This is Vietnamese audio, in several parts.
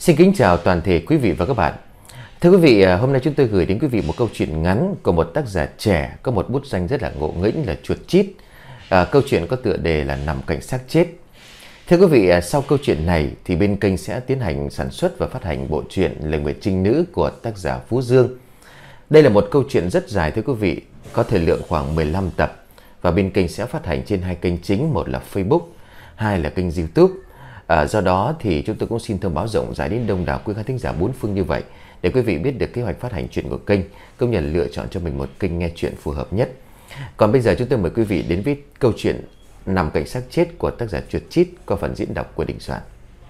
Xin kính chào toàn thể quý vị và các bạn. Thưa quý vị, hôm nay chúng tôi gửi đến quý vị một câu chuyện ngắn của một tác giả trẻ có một bút danh rất là ngộ nghĩnh là Chuột Chít. Câu chuyện có tựa đề là Nằm Cạnh Xác Chết. Thưa quý vị, sau câu chuyện này thì bên kênh sẽ tiến hành sản xuất và phát hành bộ truyện Lời Nguyệt Trinh Nữ của tác giả Phú Dương. Đây là một câu chuyện rất dài thưa quý vị, có thời lượng khoảng 15 tập và bên kênh sẽ phát hành trên hai kênh chính, một là Facebook, hai là kênh YouTube. Do đó thì chúng tôi cũng xin thông báo rộng rãi đến đông đảo quý khán thính giả bốn phương như vậy để quý vị biết được kế hoạch phát hành truyện của kênh, cũng như là lựa chọn cho mình một kênh nghe truyện phù hợp nhất. Còn bây giờ chúng tôi mời quý vị đến với câu chuyện Nằm Cạnh Xác Chết của tác giả Chuột Chít qua phần diễn đọc của Đình Soạn.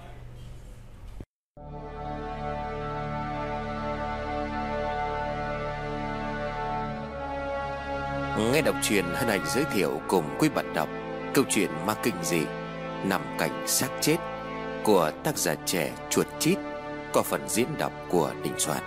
Nghe đọc truyện hân hạnh giới thiệu cùng quý bạn đọc câu chuyện ma kinh dị Nằm Cạnh Xác Chết của tác giả trẻ Chuột Chít qua phần diễn đọc của Đình Soạn.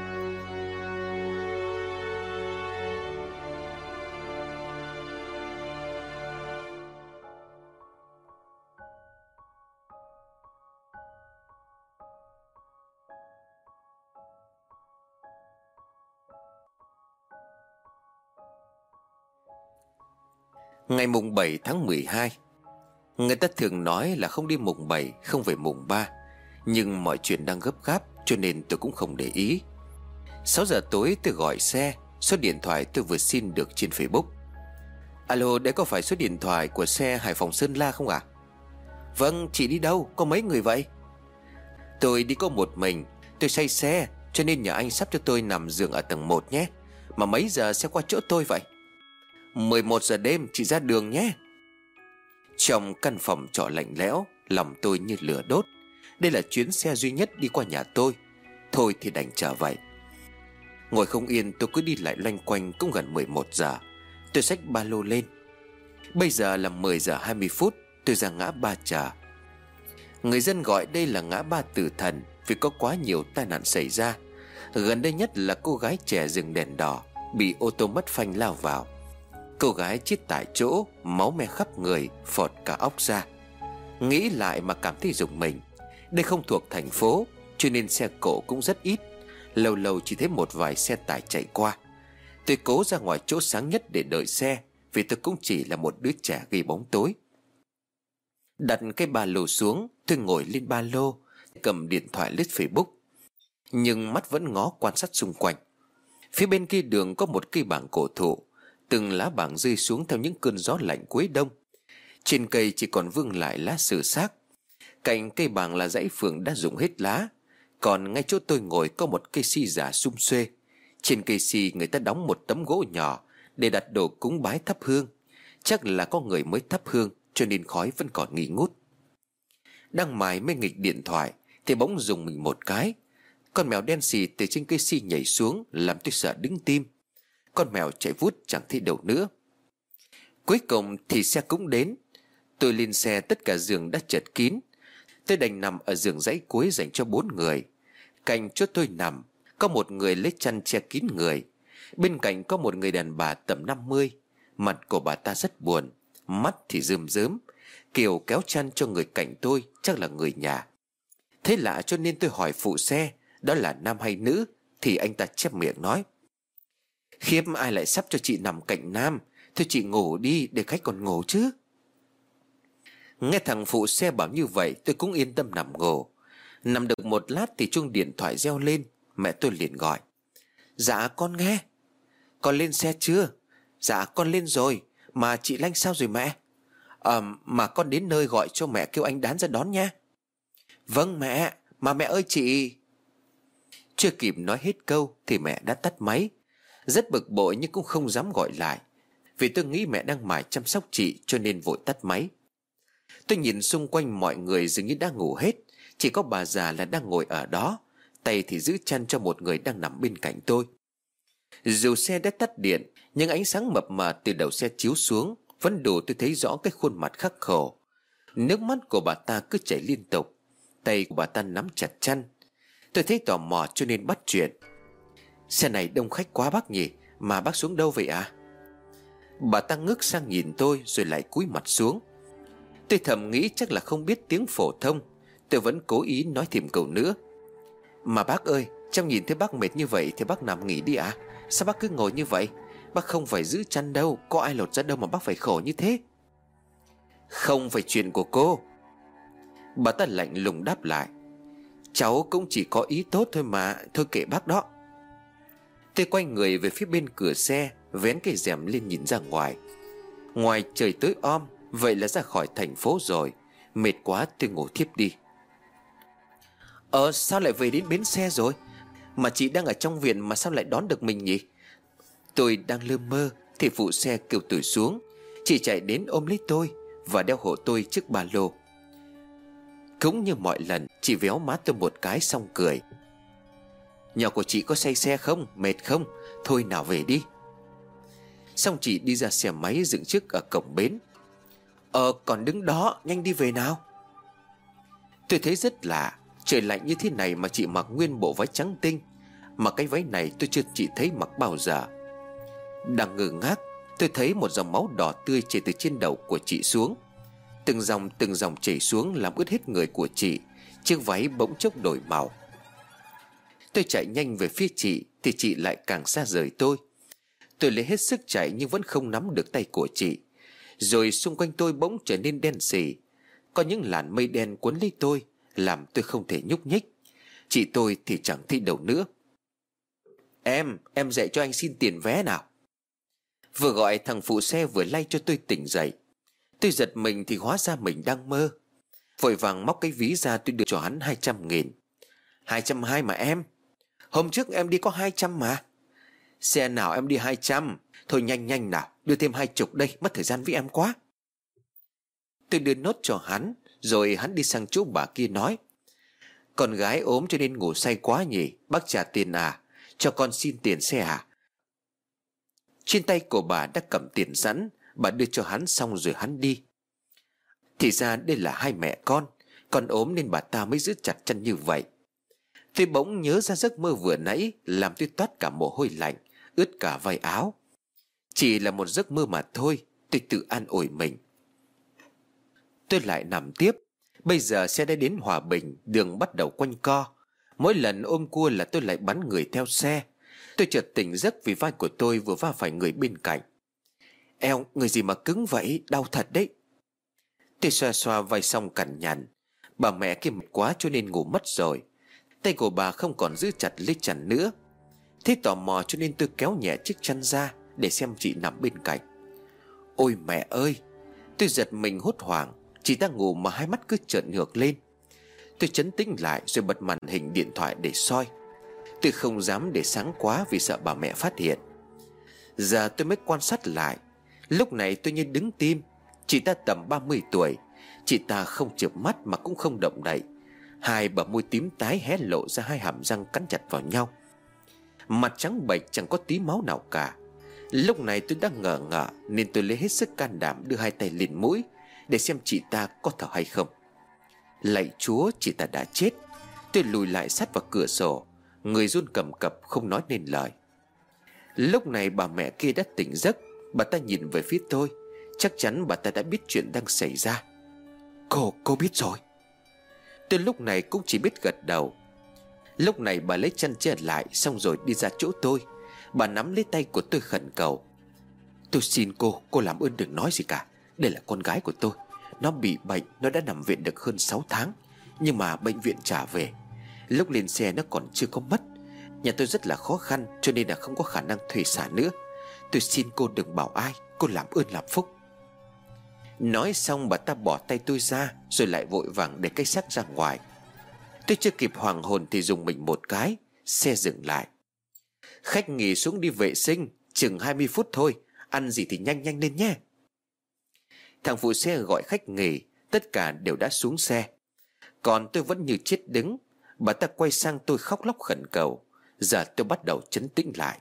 Ngày mùng 7 tháng 12. Người ta thường nói là không đi mùng 7 không về mùng 3, nhưng mọi chuyện đang gấp gáp cho nên tôi cũng không để ý. 6 giờ tối tôi gọi xe. Số điện thoại tôi vừa xin được trên Facebook. Alo, đây có phải số điện thoại của xe Hải Phòng Sơn La không ạ? Vâng, chị đi đâu? Có mấy người vậy? Tôi đi có một mình. Tôi say xe cho nên nhờ anh sắp cho tôi nằm giường ở tầng 1 nhé. Mà mấy giờ sẽ qua chỗ tôi vậy? 11 giờ đêm chị ra đường nhé. Trong căn phòng trọ lạnh lẽo, lòng tôi như lửa đốt. Đây là chuyến xe duy nhất đi qua nhà tôi. Thôi thì đành trở vậy. Ngồi không yên, tôi cứ đi lại loanh quanh. Cũng gần 11 giờ. Tôi xách ba lô lên. Bây giờ là 10 giờ 20 phút. Tôi ra ngã ba chờ. Người dân gọi đây là ngã ba tử thần vì có quá nhiều tai nạn xảy ra. Gần đây nhất là cô gái trẻ dừng đèn đỏ bị ô tô mất phanh lao vào. Cô gái chết tại chỗ, máu me khắp người, phọt cả óc ra. Nghĩ lại mà cảm thấy rùng mình. Đây không thuộc thành phố cho nên xe cộ cũng rất ít. Lâu lâu chỉ thấy một vài xe tải chạy qua. Tôi cố ra ngoài chỗ sáng nhất để đợi xe, vì tôi cũng chỉ là một đứa trẻ gây bóng tối. Đặt cái ba lô xuống, tôi ngồi lên ba lô, cầm điện thoại lướt Facebook. Nhưng mắt vẫn ngó quan sát xung quanh. Phía bên kia đường có một cây bảng cổ thụ. Từng lá bảng rơi xuống theo những cơn gió lạnh cuối đông. Trên cây chỉ còn vương lại lá sừ xác. Cạnh cây bảng là dãy phượng đã rụng hết lá. Còn ngay chỗ tôi ngồi có một cây si già sum xuê. Trên cây si người ta đóng một tấm gỗ nhỏ để đặt đồ cúng bái thắp hương. Chắc là có người mới thắp hương cho nên khói vẫn còn nghi ngút. Đang mải mê nghịch điện thoại thì bỗng rùng mình một cái. Con mèo đen xì từ trên cây si nhảy xuống làm tôi sợ đứng tim. Con mèo chạy vút chẳng thấy đâu nữa. Cuối cùng thì xe cũng đến. Tôi lên xe, tất cả giường đã chật kín. Tôi đành nằm ở giường dãy cuối dành cho 4 người. Cạnh chỗ tôi nằm có một người lấy chăn che kín người. Bên cạnh có một người đàn bà tầm 50. Mặt của bà ta rất buồn, mắt thì rơm rớm. Kiểu kéo chăn cho người cạnh tôi chắc là người nhà. Thế lạ cho nên tôi hỏi phụ xe đó là nam hay nữ. Thì anh ta chép miệng nói: Khiếp, ai lại sắp cho chị nằm cạnh nam. Thôi chị ngủ đi để khách còn ngủ chứ. Nghe thằng phụ xe bảo như vậy tôi cũng yên tâm nằm ngủ. Nằm được một lát thì chuông điện thoại reo lên. Mẹ tôi liền gọi: Dạ con nghe. Con lên xe chưa? Dạ con lên rồi. Mà chị Lanh sao rồi mẹ? Mà con đến nơi gọi cho mẹ kêu anh Đán ra đón nha. Vâng mẹ. Mà mẹ ơi chị. Chưa kịp nói hết câu thì mẹ đã tắt máy. Rất bực bội nhưng cũng không dám gọi lại, vì tôi nghĩ mẹ đang mải chăm sóc chị cho nên vội tắt máy. Tôi nhìn xung quanh mọi người dường như đã ngủ hết. Chỉ có bà già là đang ngồi ở đó, tay thì giữ chăn cho một người đang nằm bên cạnh tôi. Dù xe đã tắt điện nhưng ánh sáng mập mờ từ đầu xe chiếu xuống vẫn đủ tôi thấy rõ cái khuôn mặt khắc khổ. Nước mắt của bà ta cứ chảy liên tục. Tay của bà ta nắm chặt chăn. Tôi thấy tò mò cho nên bắt chuyện: Xe này đông khách quá bác nhỉ. Mà bác xuống đâu vậy à? Bà ta ngước sang nhìn tôi rồi lại cúi mặt xuống. Tôi thầm nghĩ chắc là không biết tiếng phổ thông. Tôi vẫn cố ý nói thêm câu nữa: Mà bác ơi, cháu nhìn thấy bác mệt như vậy thì bác nằm nghỉ đi ạ. Sao bác cứ ngồi như vậy? Bác không phải giữ chăn đâu, có ai lột ra đâu mà bác phải khổ như thế. Không phải chuyện của cô. Bà ta lạnh lùng đáp lại. Cháu cũng chỉ có ý tốt thôi mà, thôi kệ bác đó. Tôi quay người về phía bên cửa xe, vén cái rèm lên nhìn ra ngoài. Ngoài trời tối om, vậy là ra khỏi thành phố rồi. Mệt quá tôi ngủ thiếp đi. Sao lại về đến bến xe rồi? Mà chị đang ở trong viện mà sao lại đón được mình nhỉ? Tôi đang lơ mơ thì phụ xe kêu tôi xuống. Chị chạy đến ôm lấy tôi và đeo hộ tôi chiếc ba lô. Cũng như mọi lần, chị véo má tôi một cái xong cười. Nhỏ của chị có say xe không? Mệt không? Thôi nào về đi. Xong chị đi ra xe máy dựng trước ở cổng bến. Còn đứng đó, nhanh đi về nào. Tôi thấy rất lạ. Trời lạnh như thế này mà chị mặc nguyên bộ váy trắng tinh. Mà cái váy này tôi chưa chị thấy mặc bao giờ. Đang ngơ ngác, tôi thấy một dòng máu đỏ tươi chảy từ trên đầu của chị xuống. Từng dòng chảy xuống làm ướt hết người của chị. Chiếc váy bỗng chốc đổi màu. Tôi chạy nhanh về phía chị thì chị lại càng xa rời tôi. Tôi lấy hết sức chạy nhưng vẫn không nắm được tay của chị. Rồi xung quanh tôi bỗng trở nên đen sì. Có những làn mây đen cuốn lấy tôi, làm tôi không thể nhúc nhích. Chị tôi thì chẳng thấy đâu nữa. Em dậy cho anh xin tiền vé nào. Vừa gọi thằng phụ xe vừa lay cho tôi tỉnh dậy. Tôi giật mình thì hóa ra mình đang mơ. Vội vàng móc cái ví ra tôi đưa cho hắn 200.000. 220 mà em. Hôm trước em đi có 200 mà. Xe nào em đi 200. Thôi nhanh nào, đưa thêm 20 đây, mất thời gian với em quá. Tôi đưa nốt cho hắn. Rồi hắn đi sang chỗ bà kia nói. Con gái ốm cho nên ngủ say quá nhỉ? Bác trả tiền à? Cho con xin tiền xe à? Trên tay của bà đã cầm tiền sẵn. Bà đưa cho hắn xong rồi hắn đi. Thì ra đây là hai mẹ con ốm nên bà ta mới giữ chặt chân như vậy. Tôi bỗng nhớ ra giấc mơ vừa nãy, làm tôi toát cả mồ hôi lạnh, ướt cả vai áo. Chỉ là một giấc mơ mà thôi, tôi tự an ủi mình. Tôi lại nằm tiếp. Bây giờ xe đã đến Hòa Bình, đường bắt đầu quanh co. Mỗi lần ôm cua là tôi lại bắn người theo xe. Tôi chợt tỉnh giấc vì vai của tôi vừa va phải người bên cạnh. Eo, người gì mà cứng vậy, đau thật đấy. Tôi xoa xoa vai xong cằn nhằn. Bà mẹ kia mệt quá cho nên ngủ mất rồi. Tay của bà không còn giữ chặt lấy chăn nữa. Thế tò mò cho nên tôi kéo nhẹ chiếc chăn ra để xem chị nằm bên cạnh. Ôi mẹ ơi! Tôi giật mình hốt hoảng. Chị đang ngủ mà hai mắt cứ trợn ngược lên. Tôi trấn tĩnh lại rồi bật màn hình điện thoại để soi. Tôi không dám để sáng quá vì sợ bà mẹ phát hiện. Giờ tôi mới quan sát lại. Lúc này tôi như đứng tim. Chị ta tầm 30 tuổi. Chị ta không chợp mắt mà cũng không động đậy. Hai bờ môi tím tái hé lộ ra hai hàm răng cắn chặt vào nhau. Mặt trắng bệch chẳng có tí máu nào cả. Lúc này tôi đang ngờ ngợ nên tôi lấy hết sức can đảm đưa hai tay lên mũi để xem chị ta có thở hay không. Lạy Chúa, chị ta đã chết. Tôi lùi lại sát vào cửa sổ, người run cầm cập không nói nên lời. Lúc này bà mẹ kia đã tỉnh giấc. Bà ta nhìn về phía tôi. Chắc chắn bà ta đã biết chuyện đang xảy ra. Cô biết rồi. Tôi lúc này cũng chỉ biết gật đầu. Lúc này bà lấy chăn che lại, xong rồi đi ra chỗ tôi. Bà nắm lấy tay của tôi khẩn cầu. Tôi xin cô làm ơn đừng nói gì cả. Đây là con gái của tôi. Nó bị bệnh, nó đã nằm viện được hơn 6 tháng. Nhưng mà bệnh viện trả về. Lúc lên xe nó còn chưa có mất. Nhà tôi rất là khó khăn cho nên là không có khả năng thuê xả nữa. Tôi xin cô đừng bảo ai. Cô làm ơn làm phúc. Nói xong bà ta bỏ tay tôi ra, rồi lại vội vàng để cái xác ra ngoài. Tôi chưa kịp hoàng hồn thì dùng mình một cái. Xe dừng lại. Khách nghỉ xuống đi vệ sinh, chừng 20 phút thôi. Ăn gì thì nhanh nhanh lên nhé. Thằng phụ xe gọi khách nghỉ. Tất cả đều đã xuống xe. Còn tôi vẫn như chết đứng. Bà ta quay sang tôi khóc lóc khẩn cầu. Giờ tôi bắt đầu trấn tĩnh lại.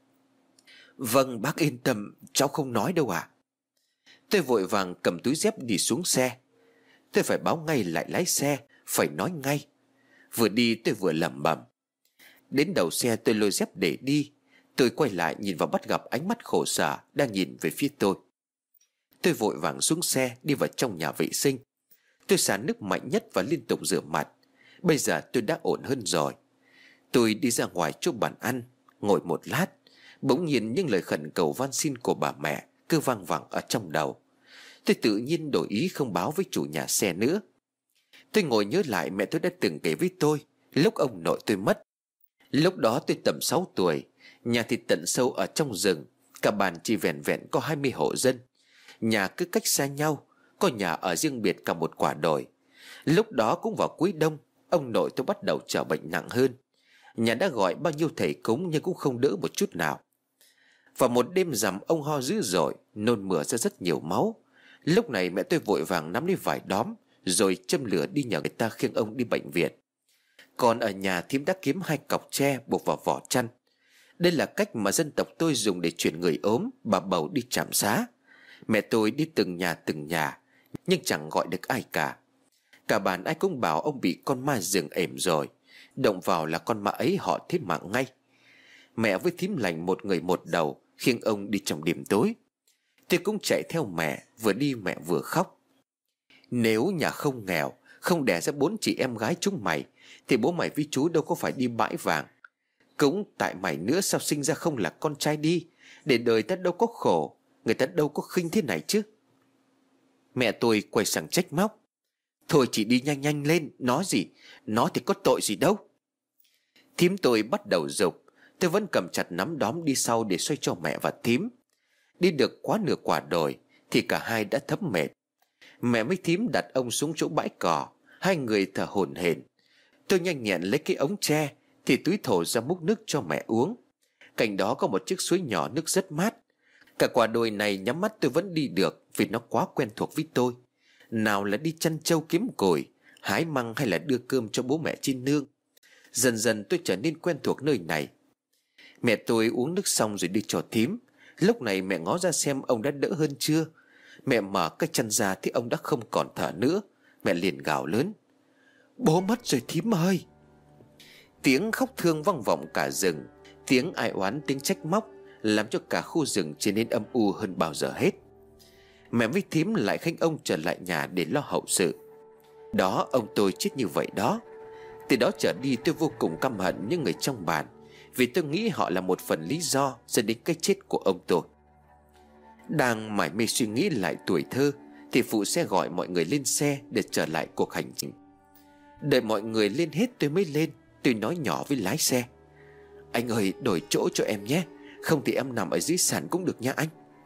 Vâng bác yên tâm, cháu không nói đâu ạ. Tôi vội vàng cầm túi dép đi xuống xe. Tôi phải báo ngay lại lái xe, phải nói ngay. Vừa đi tôi vừa lẩm bẩm. Đến đầu xe tôi lôi dép để đi. Tôi quay lại nhìn vào bắt gặp ánh mắt khổ sở đang nhìn về phía tôi. Tôi vội vàng xuống xe đi vào trong nhà vệ sinh. Tôi xả nước mạnh nhất và liên tục rửa mặt. Bây giờ tôi đã ổn hơn rồi. Tôi đi ra ngoài chỗ bàn ăn, ngồi một lát. Bỗng nhiên những lời khẩn cầu van xin của bà mẹ cứ vang vẳng ở trong đầu. Tôi tự nhiên đổi ý không báo với chủ nhà xe nữa. Tôi ngồi nhớ lại mẹ tôi đã từng kể với tôi lúc ông nội tôi mất. Lúc đó tôi tầm 6 tuổi. Nhà thì tận sâu ở trong rừng. Cả bản chỉ vẹn vẹn có 20 hộ dân. Nhà cứ cách xa nhau. Có nhà ở riêng biệt cả một quả đồi. Lúc đó cũng vào cuối đông, ông nội tôi bắt đầu trở bệnh nặng hơn. Nhà đã gọi bao nhiêu thầy cúng nhưng cũng không đỡ một chút nào. Vào một đêm rằm ông ho dữ dội, nôn mửa ra rất nhiều máu. Lúc này mẹ tôi vội vàng nắm lấy vải đóm rồi châm lửa đi nhờ người ta khiêng ông đi bệnh viện. Còn ở nhà thím đã kiếm 2 cọc tre buộc vào vỏ chăn. Đây là cách mà dân tộc tôi dùng để chuyển người ốm, bà bầu đi trạm xá. Mẹ tôi đi từng nhà nhưng chẳng gọi được ai cả. Cả bản ai cũng bảo ông bị con ma rừng ẻm rồi. Động vào là con ma ấy họ thế mạng ngay. Mẹ với thím lành một người một đầu khiêng ông đi trong đêm tối. Tôi cũng chạy theo mẹ, vừa đi mẹ vừa khóc. Nếu nhà không nghèo, không đẻ ra 4 chị em gái chúng mày, thì bố mày với chú đâu có phải đi bãi vàng. Cũng tại mày nữa sao sinh ra không là con trai đi, để đời ta đâu có khổ, người ta đâu có khinh thế này chứ. Mẹ tôi quay sang trách móc. Thôi chị đi nhanh nhanh lên, nó gì, nó thì có tội gì đâu. Thím tôi bắt đầu giục. Tôi vẫn cầm chặt nắm đóm đi sau để xoay cho mẹ và thím. Đi được quá nửa quả đồi thì cả hai đã thấm mệt. Mẹ với thím đặt ông xuống chỗ bãi cỏ. Hai người thở hổn hển. Tôi nhanh nhẹn lấy cái ống tre thì túi thổ ra múc nước cho mẹ uống. Cạnh đó có một chiếc suối nhỏ nước rất mát. Cả quả đồi này nhắm mắt tôi vẫn đi được vì nó quá quen thuộc với tôi. Nào là đi chăn trâu kiếm củi, hái măng hay là đưa cơm cho bố mẹ trên nương. Dần dần tôi trở nên quen thuộc nơi này. Mẹ tôi uống nước xong rồi đi cho thím. Lúc này mẹ ngó ra xem ông đã đỡ hơn chưa. Mẹ mở cái chăn ra thì ông đã không còn thở nữa. Mẹ liền gào lớn. Bố mất rồi thím ơi. Tiếng khóc thương vang vọng cả rừng. Tiếng ai oán, tiếng trách móc làm cho cả khu rừng trở nên âm u hơn bao giờ hết. Mẹ với thím lại khênh ông trở lại nhà để lo hậu sự. Đó, ông tôi chết như vậy đó. Từ đó trở đi tôi vô cùng căm hận những người trong bản, vì tôi nghĩ họ là một phần lý do dẫn đến cái chết của ông tôi. Đang mải mê suy nghĩ lại tuổi thơ thì phụ xe gọi mọi người lên xe để trở lại cuộc hành trình. Đợi mọi người lên hết tôi mới lên. Tôi nói nhỏ với lái xe. Anh ơi, đổi chỗ cho em nhé, không thì em nằm ở dưới sàn cũng được nha anh.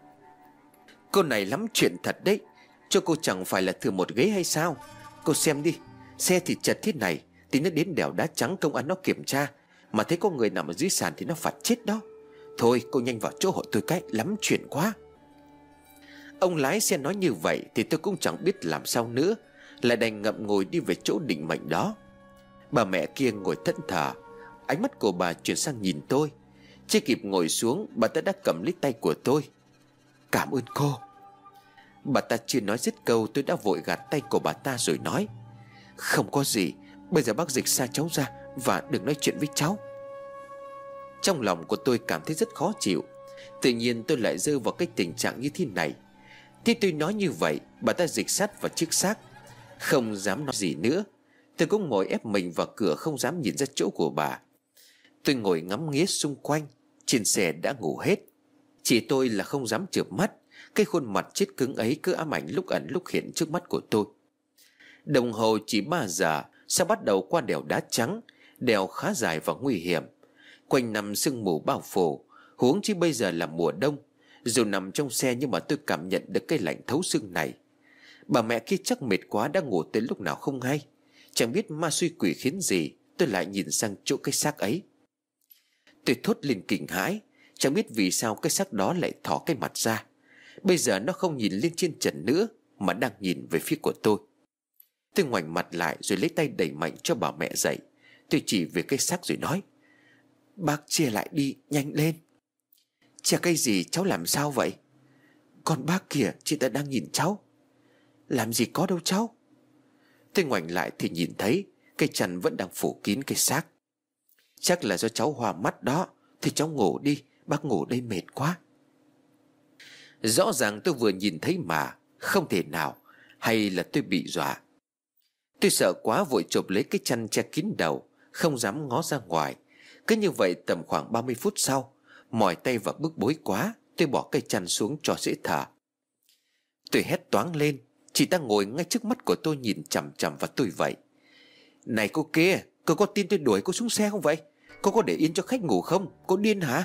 Cô này lắm chuyện thật đấy. Cho cô chẳng phải là thừa một ghế hay sao? Cô xem đi, xe thì chật thế này thì nó đến đèo đá trắng công an nó kiểm tra, mà thấy có người nằm ở dưới sàn thì nó phạt chết đó. Thôi cô nhanh vào chỗ hộ tôi cái, lắm chuyện quá. Ông lái xe nói như vậy thì tôi cũng chẳng biết làm sao nữa, lại đành ngậm ngùi đi về chỗ định mệnh đó. Bà mẹ kia ngồi thẫn thờ. Ánh mắt của bà chuyển sang nhìn tôi. Chưa kịp ngồi xuống, bà ta đã cầm lấy tay của tôi. Cảm ơn cô. Bà ta chưa nói dứt câu tôi đã vội gạt tay của bà ta rồi nói. Không có gì, bây giờ bác Dịch xa cháu ra và đừng nói chuyện với cháu. Trong lòng của tôi cảm thấy rất khó chịu. Tự nhiên tôi lại rơi vào cái tình trạng như thế này. Khi tôi nói như vậy, bà ta dịch sát vào chiếc xác. Không dám nói gì nữa. Tôi cũng ngồi ép mình vào cửa, không dám nhìn ra chỗ của bà. Tôi ngồi ngắm nghía xung quanh. Trên xe đã ngủ hết. Chỉ tôi là không dám chợp mắt. Cái khuôn mặt chết cứng ấy cứ ám ảnh lúc ẩn lúc hiện trước mắt của tôi. Đồng hồ chỉ 3 giờ. Sẽ bắt đầu qua đèo đá trắng. Đèo khá dài và nguy hiểm. Quanh năm sương mù bao phủ. Huống chi bây giờ là mùa đông. Dù nằm trong xe nhưng mà tôi cảm nhận được cái lạnh thấu xương này. Bà mẹ kia chắc mệt quá đã ngủ tới lúc nào không hay. Chẳng biết ma suy quỷ khiến gì. Tôi lại nhìn sang chỗ cái xác ấy. Tôi thốt lên kinh hãi. Chẳng biết vì sao cái xác đó lại thỏ cái mặt ra. Bây giờ nó không nhìn lên trên trần nữa, mà đang nhìn về phía của tôi. Tôi ngoảnh mặt lại rồi lấy tay đẩy mạnh cho bà mẹ dậy. Tôi chỉ về cái xác rồi nói. Bác chia lại đi, nhanh lên. Chia cái gì, cháu làm sao vậy? Con bác kìa, chị ta đang nhìn cháu. Làm gì có đâu cháu. Tôi ngoảnh lại thì nhìn thấy cây chăn vẫn đang phủ kín cái xác. Chắc là do cháu hoa mắt đó. Thì cháu ngủ đi, bác ngủ đây mệt quá. Rõ ràng tôi vừa nhìn thấy mà. Không thể nào. Hay là tôi bị dọa. Tôi sợ quá vội chộp lấy cái chăn che kín đầu, không dám ngó ra ngoài. Cứ như vậy tầm khoảng 30 phút sau, mỏi tay và bức bối quá, tôi bỏ cây chăn xuống cho dễ thở. Tôi hét toáng lên. Chị ta ngồi ngay trước mắt của tôi nhìn chằm chằm vào tôi vậy. Này cô kia, cô có tin tôi đuổi cô xuống xe không vậy? Cô có để yên cho khách ngủ không? Cô điên hả?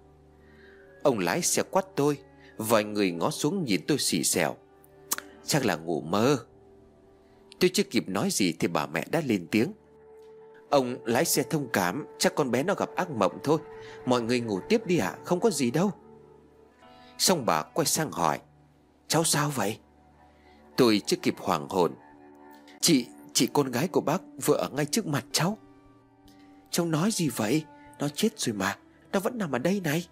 Ông lái xe quát tôi. Vài người ngó xuống nhìn tôi xì xèo. Chắc là ngủ mơ. Tôi chưa kịp nói gì thì bà mẹ đã lên tiếng. Ông lái xe thông cảm, chắc con bé nó gặp ác mộng thôi. Mọi người ngủ tiếp đi ạ, không có gì đâu. Xong bà quay sang hỏi. Cháu sao vậy? Tôi chưa kịp hoảng hồn. Chị con gái của bác vừa ở ngay trước mặt cháu. Cháu nói gì vậy? Nó chết rồi mà, nó vẫn nằm ở đây này.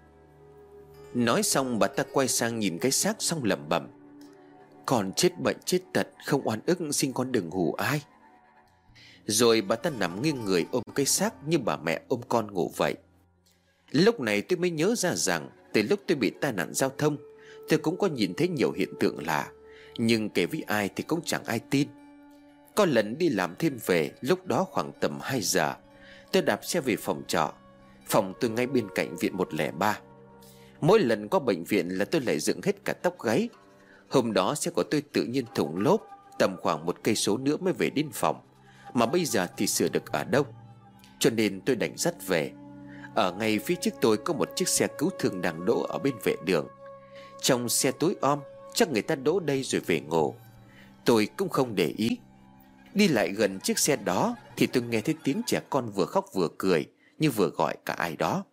Nói xong bà ta quay sang nhìn cái xác xong lẩm bẩm. Con chết bệnh chết tật, không oan ức, xin con đừng hù ai. Rồi bà ta nằm nghiêng người ôm cái xác như bà mẹ ôm con ngủ vậy. Lúc này tôi mới nhớ ra rằng từ lúc tôi bị tai nạn giao thông, tôi cũng có nhìn thấy nhiều hiện tượng lạ, nhưng kể với ai thì cũng chẳng ai tin. Có lần đi làm thêm về, lúc đó khoảng tầm 2 giờ, tôi đạp xe về phòng trọ. Phòng tôi ngay bên cạnh viện 103. Mỗi lần có bệnh viện là tôi lại dựng hết cả tóc gáy. Hôm đó xe của tôi tự nhiên thủng lốp. Tầm khoảng 1 cây số nữa mới về đến phòng, mà bây giờ thì sửa được ở đâu. Cho nên tôi đành dắt về. Ở ngay phía trước tôi có một chiếc xe cứu thương đang đỗ ở bên vệ đường. Trong xe tối om, chắc người ta đỗ đây rồi về ngủ. Tôi cũng không để ý. Đi lại gần chiếc xe đó thì tôi nghe thấy tiếng trẻ con vừa khóc vừa cười, như vừa gọi cả ai đó.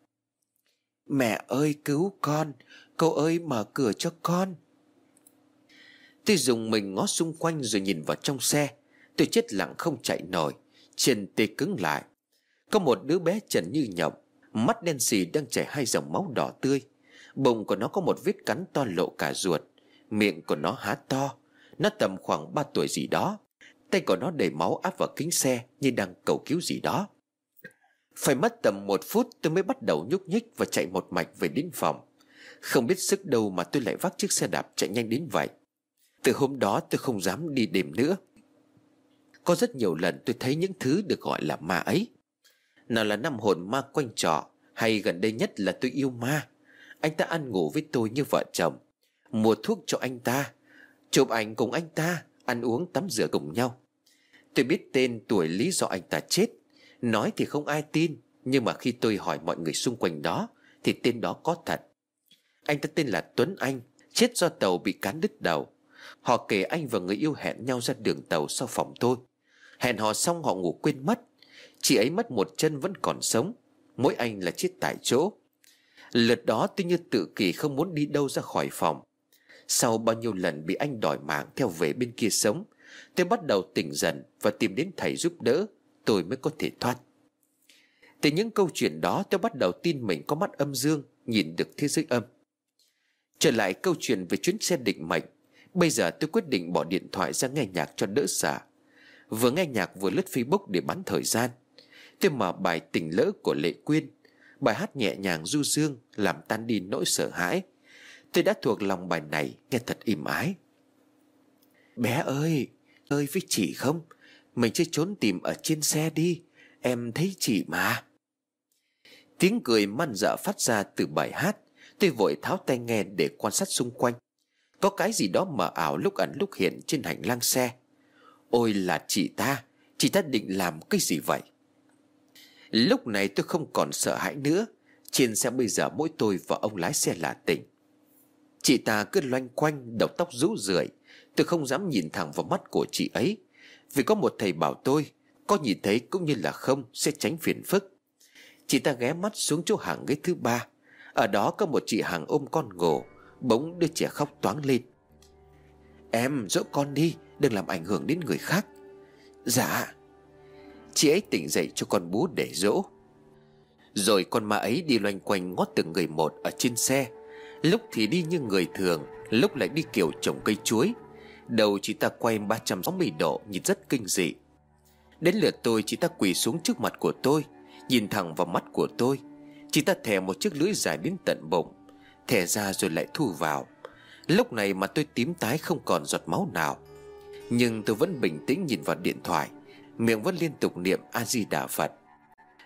Mẹ ơi cứu con, cô ơi mở cửa cho con. Tôi dùng mình ngó xung quanh rồi nhìn vào trong xe. Tôi chết lặng không chạy nổi, chân tê cứng lại. Có một đứa bé trần như nhộng, mắt đen xì đang chảy 2 dòng máu đỏ tươi. Bụng của nó có một vết cắn to lộ cả ruột. Miệng của nó há to. Nó tầm khoảng 3 tuổi gì đó. Tay của nó đầy máu áp vào kính xe như đang cầu cứu gì đó. Phải mất tầm 1 phút tôi mới bắt đầu nhúc nhích và chạy một mạch về đến phòng. Không biết sức đâu mà tôi lại vác chiếc xe đạp chạy nhanh đến vậy. Từ hôm đó tôi không dám đi đêm nữa. Có rất nhiều lần tôi thấy những thứ được gọi là ma ấy. Nào là năm hồn ma quanh trọ, hay gần đây nhất là tôi yêu ma. Anh ta ăn ngủ với tôi như vợ chồng, mua thuốc cho anh ta, chụp ảnh cùng anh ta, ăn uống tắm rửa cùng nhau. Tôi biết tên tuổi lý do anh ta chết. Nói thì không ai tin, nhưng mà khi tôi hỏi mọi người xung quanh đó thì tên đó có thật. Anh ta tên là Tuấn Anh, chết do tàu bị cán đứt đầu. Họ kể anh và người yêu hẹn nhau ra đường tàu sau phòng tôi. Hẹn hò xong họ ngủ quên mất. Chị ấy mất một chân vẫn còn sống, mỗi anh là chết tại chỗ. Lượt đó tôi như tự kỷ không muốn đi đâu ra khỏi phòng. Sau bao nhiêu lần bị anh đòi mạng theo về bên kia sống, tôi bắt đầu tỉnh dần và tìm đến thầy giúp đỡ, tôi mới có thể thoát. Từ những câu chuyện đó tôi bắt đầu tin mình có mắt âm dương, nhìn được thế giới âm. Trở lại câu chuyện về chuyến xe định mệnh. Bây giờ tôi quyết định bỏ điện thoại ra nghe nhạc cho đỡ sợ. Vừa nghe nhạc vừa lướt Facebook để bắn thời gian. Tôi mở bài Tình Lỡ của Lệ Quyên. Bài hát nhẹ nhàng du dương làm tan đi nỗi sợ hãi. Tôi đã thuộc lòng bài này, nghe thật êm ái. Bé ơi, ơi với chị không? Mình chơi trốn tìm ở trên xe đi, em thấy chị mà. Tiếng cười man dợ phát ra từ bài hát. Tôi vội tháo tai nghe để quan sát xung quanh. Có cái gì đó mờ ảo lúc ẩn lúc hiện trên hành lang xe. Ôi là chị ta định làm cái gì vậy? Lúc này tôi không còn sợ hãi nữa. Trên xe bây giờ mỗi tôi và ông lái xe là tỉnh. Chị ta cứ loanh quanh, đầu tóc rũ rượi. Tôi không dám nhìn thẳng vào mắt của chị ấy, vì có một thầy bảo tôi có nhìn thấy cũng như là không sẽ tránh phiền phức. Chị ta ghé mắt xuống chỗ hàng ghế thứ 3. Ở đó có một chị hàng ôm con ngủ. Bỗng đứa trẻ khóc toáng lên. Em dỗ con đi, đừng làm ảnh hưởng đến người khác. Dạ. Chị ấy tỉnh dậy cho con bú để dỗ. Rồi con ma ấy đi loanh quanh ngó từng người một ở trên xe. Lúc thì đi như người thường, lúc lại đi kiểu trồng cây chuối. Đầu chị ta quay 360 độ, nhìn rất kinh dị. Đến lượt tôi, chị ta quỳ xuống trước mặt của tôi, nhìn thẳng vào mắt của tôi. Chị ta thè một chiếc lưỡi dài đến tận bụng, thè ra rồi lại thu vào. Lúc này mà tôi tím tái không còn giọt máu nào. Nhưng tôi vẫn bình tĩnh nhìn vào điện thoại, miệng vẫn liên tục niệm A Di Đà Phật.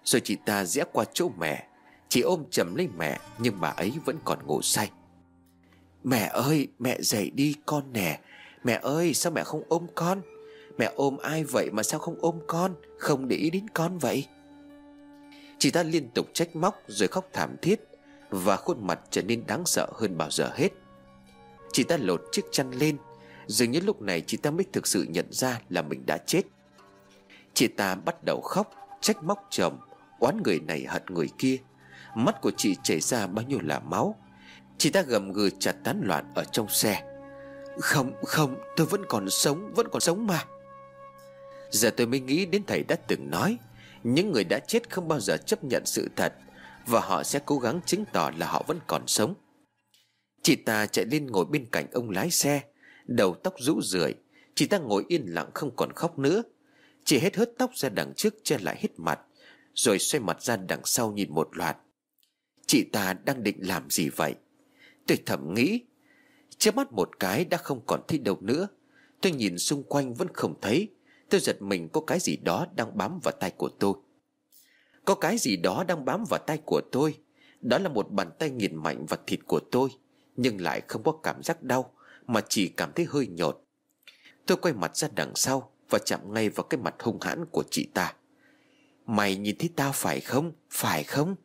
Rồi chị ta rẽ qua chỗ mẹ. Chị ôm chầm lấy mẹ, nhưng bà ấy vẫn còn ngủ say. Mẹ ơi, mẹ dậy đi con nè. Mẹ ơi, sao mẹ không ôm con? Mẹ ôm ai vậy mà sao không ôm con, không để ý đến con vậy? Chị ta liên tục trách móc rồi khóc thảm thiết, và khuôn mặt trở nên đáng sợ hơn bao giờ hết. Chị ta lột chiếc chăn lên. Dường như lúc này chị ta mới thực sự nhận ra là mình đã chết. Chị ta bắt đầu khóc, trách móc chồng, oán người này hận người kia. Mắt của chị chảy ra bao nhiêu là máu. Chị ta gầm gừ chặt tán loạn ở trong xe. Không, không, tôi vẫn còn sống mà. Giờ tôi mới nghĩ đến thầy đã từng nói, những người đã chết không bao giờ chấp nhận sự thật, và họ sẽ cố gắng chứng tỏ là họ vẫn còn sống. Chị ta chạy lên ngồi bên cạnh ông lái xe, đầu tóc rũ rượi. Chị ta ngồi yên lặng không còn khóc nữa. Chị hết hớt tóc ra đằng trước che lại hết mặt, rồi xoay mặt ra đằng sau nhìn một loạt. Chị ta đang định làm gì vậy? Tôi thầm nghĩ. Chớp mắt một cái đã không còn thấy đâu nữa. Tôi nhìn xung quanh vẫn không thấy. Tôi giật mình, có cái gì đó đang bám vào tay của tôi. Có cái gì đó đang bám vào tay của tôi. Đó là một bàn tay nghiền mạnh vào thịt của tôi, nhưng lại không có cảm giác đau, mà chỉ cảm thấy hơi nhột. Tôi quay mặt ra đằng sau và chạm ngay vào cái mặt hung hãn của chị ta. Mày nhìn thấy tao phải không? Phải không?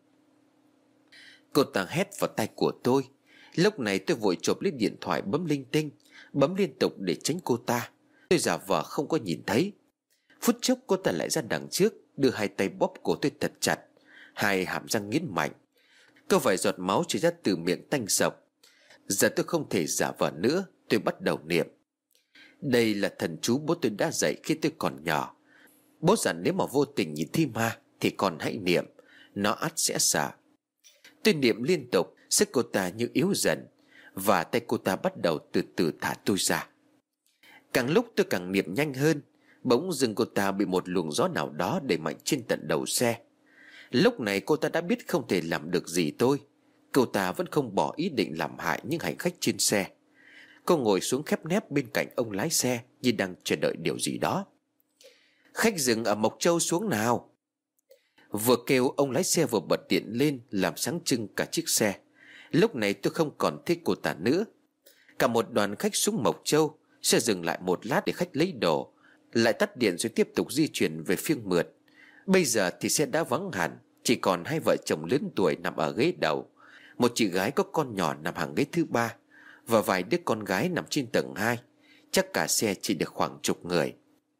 Cô ta hét vào tay của tôi. Lúc này tôi vội chộp lấy điện thoại bấm linh tinh, bấm liên tục để tránh cô ta. Tôi giả vờ không có nhìn thấy. Phút chốc cô ta lại ra đằng trước, đưa hai tay bóp cổ tôi thật chặt, hai hàm răng nghiến mạnh. Có vài giọt máu chảy ra từ miệng tanh sộc. Giờ tôi không thể giả vờ nữa. Tôi bắt đầu niệm. Đây là thần chú bố tôi đã dạy khi tôi còn nhỏ. Bố dặn nếu mà vô tình nhìn thấy ma thì con hãy niệm, nó ắt sẽ xả. Tôi niệm liên tục, sức cô ta như yếu dần, và tay cô ta bắt đầu từ từ thả tôi ra. Càng lúc tôi càng niệm nhanh hơn. Bỗng dưng cô ta bị một luồng gió nào đó đẩy mạnh trên tận đầu xe. Lúc này cô ta đã biết không thể làm được gì tôi. Cô ta vẫn không bỏ ý định làm hại những hành khách trên xe. Cô ngồi xuống khép nép bên cạnh ông lái xe, như đang chờ đợi điều gì đó. Khách dừng ở Mộc Châu xuống nào. Vừa kêu, ông lái xe vừa bật điện lên làm sáng trưng cả chiếc xe. Lúc này tôi không còn thấy cô ta nữa. Cả một đoàn khách xuống Mộc Châu. Xe dừng lại một lát để khách lấy đồ, lại tắt điện rồi tiếp tục di chuyển về Phiêng Mượt. Bây giờ thì xe đã vắng hẳn, chỉ còn hai vợ chồng lớn tuổi nằm ở ghế đầu, một chị gái có con nhỏ nằm hàng ghế thứ ba, và vài đứa con gái nằm trên tầng 2. Chắc cả xe chỉ được khoảng chục người.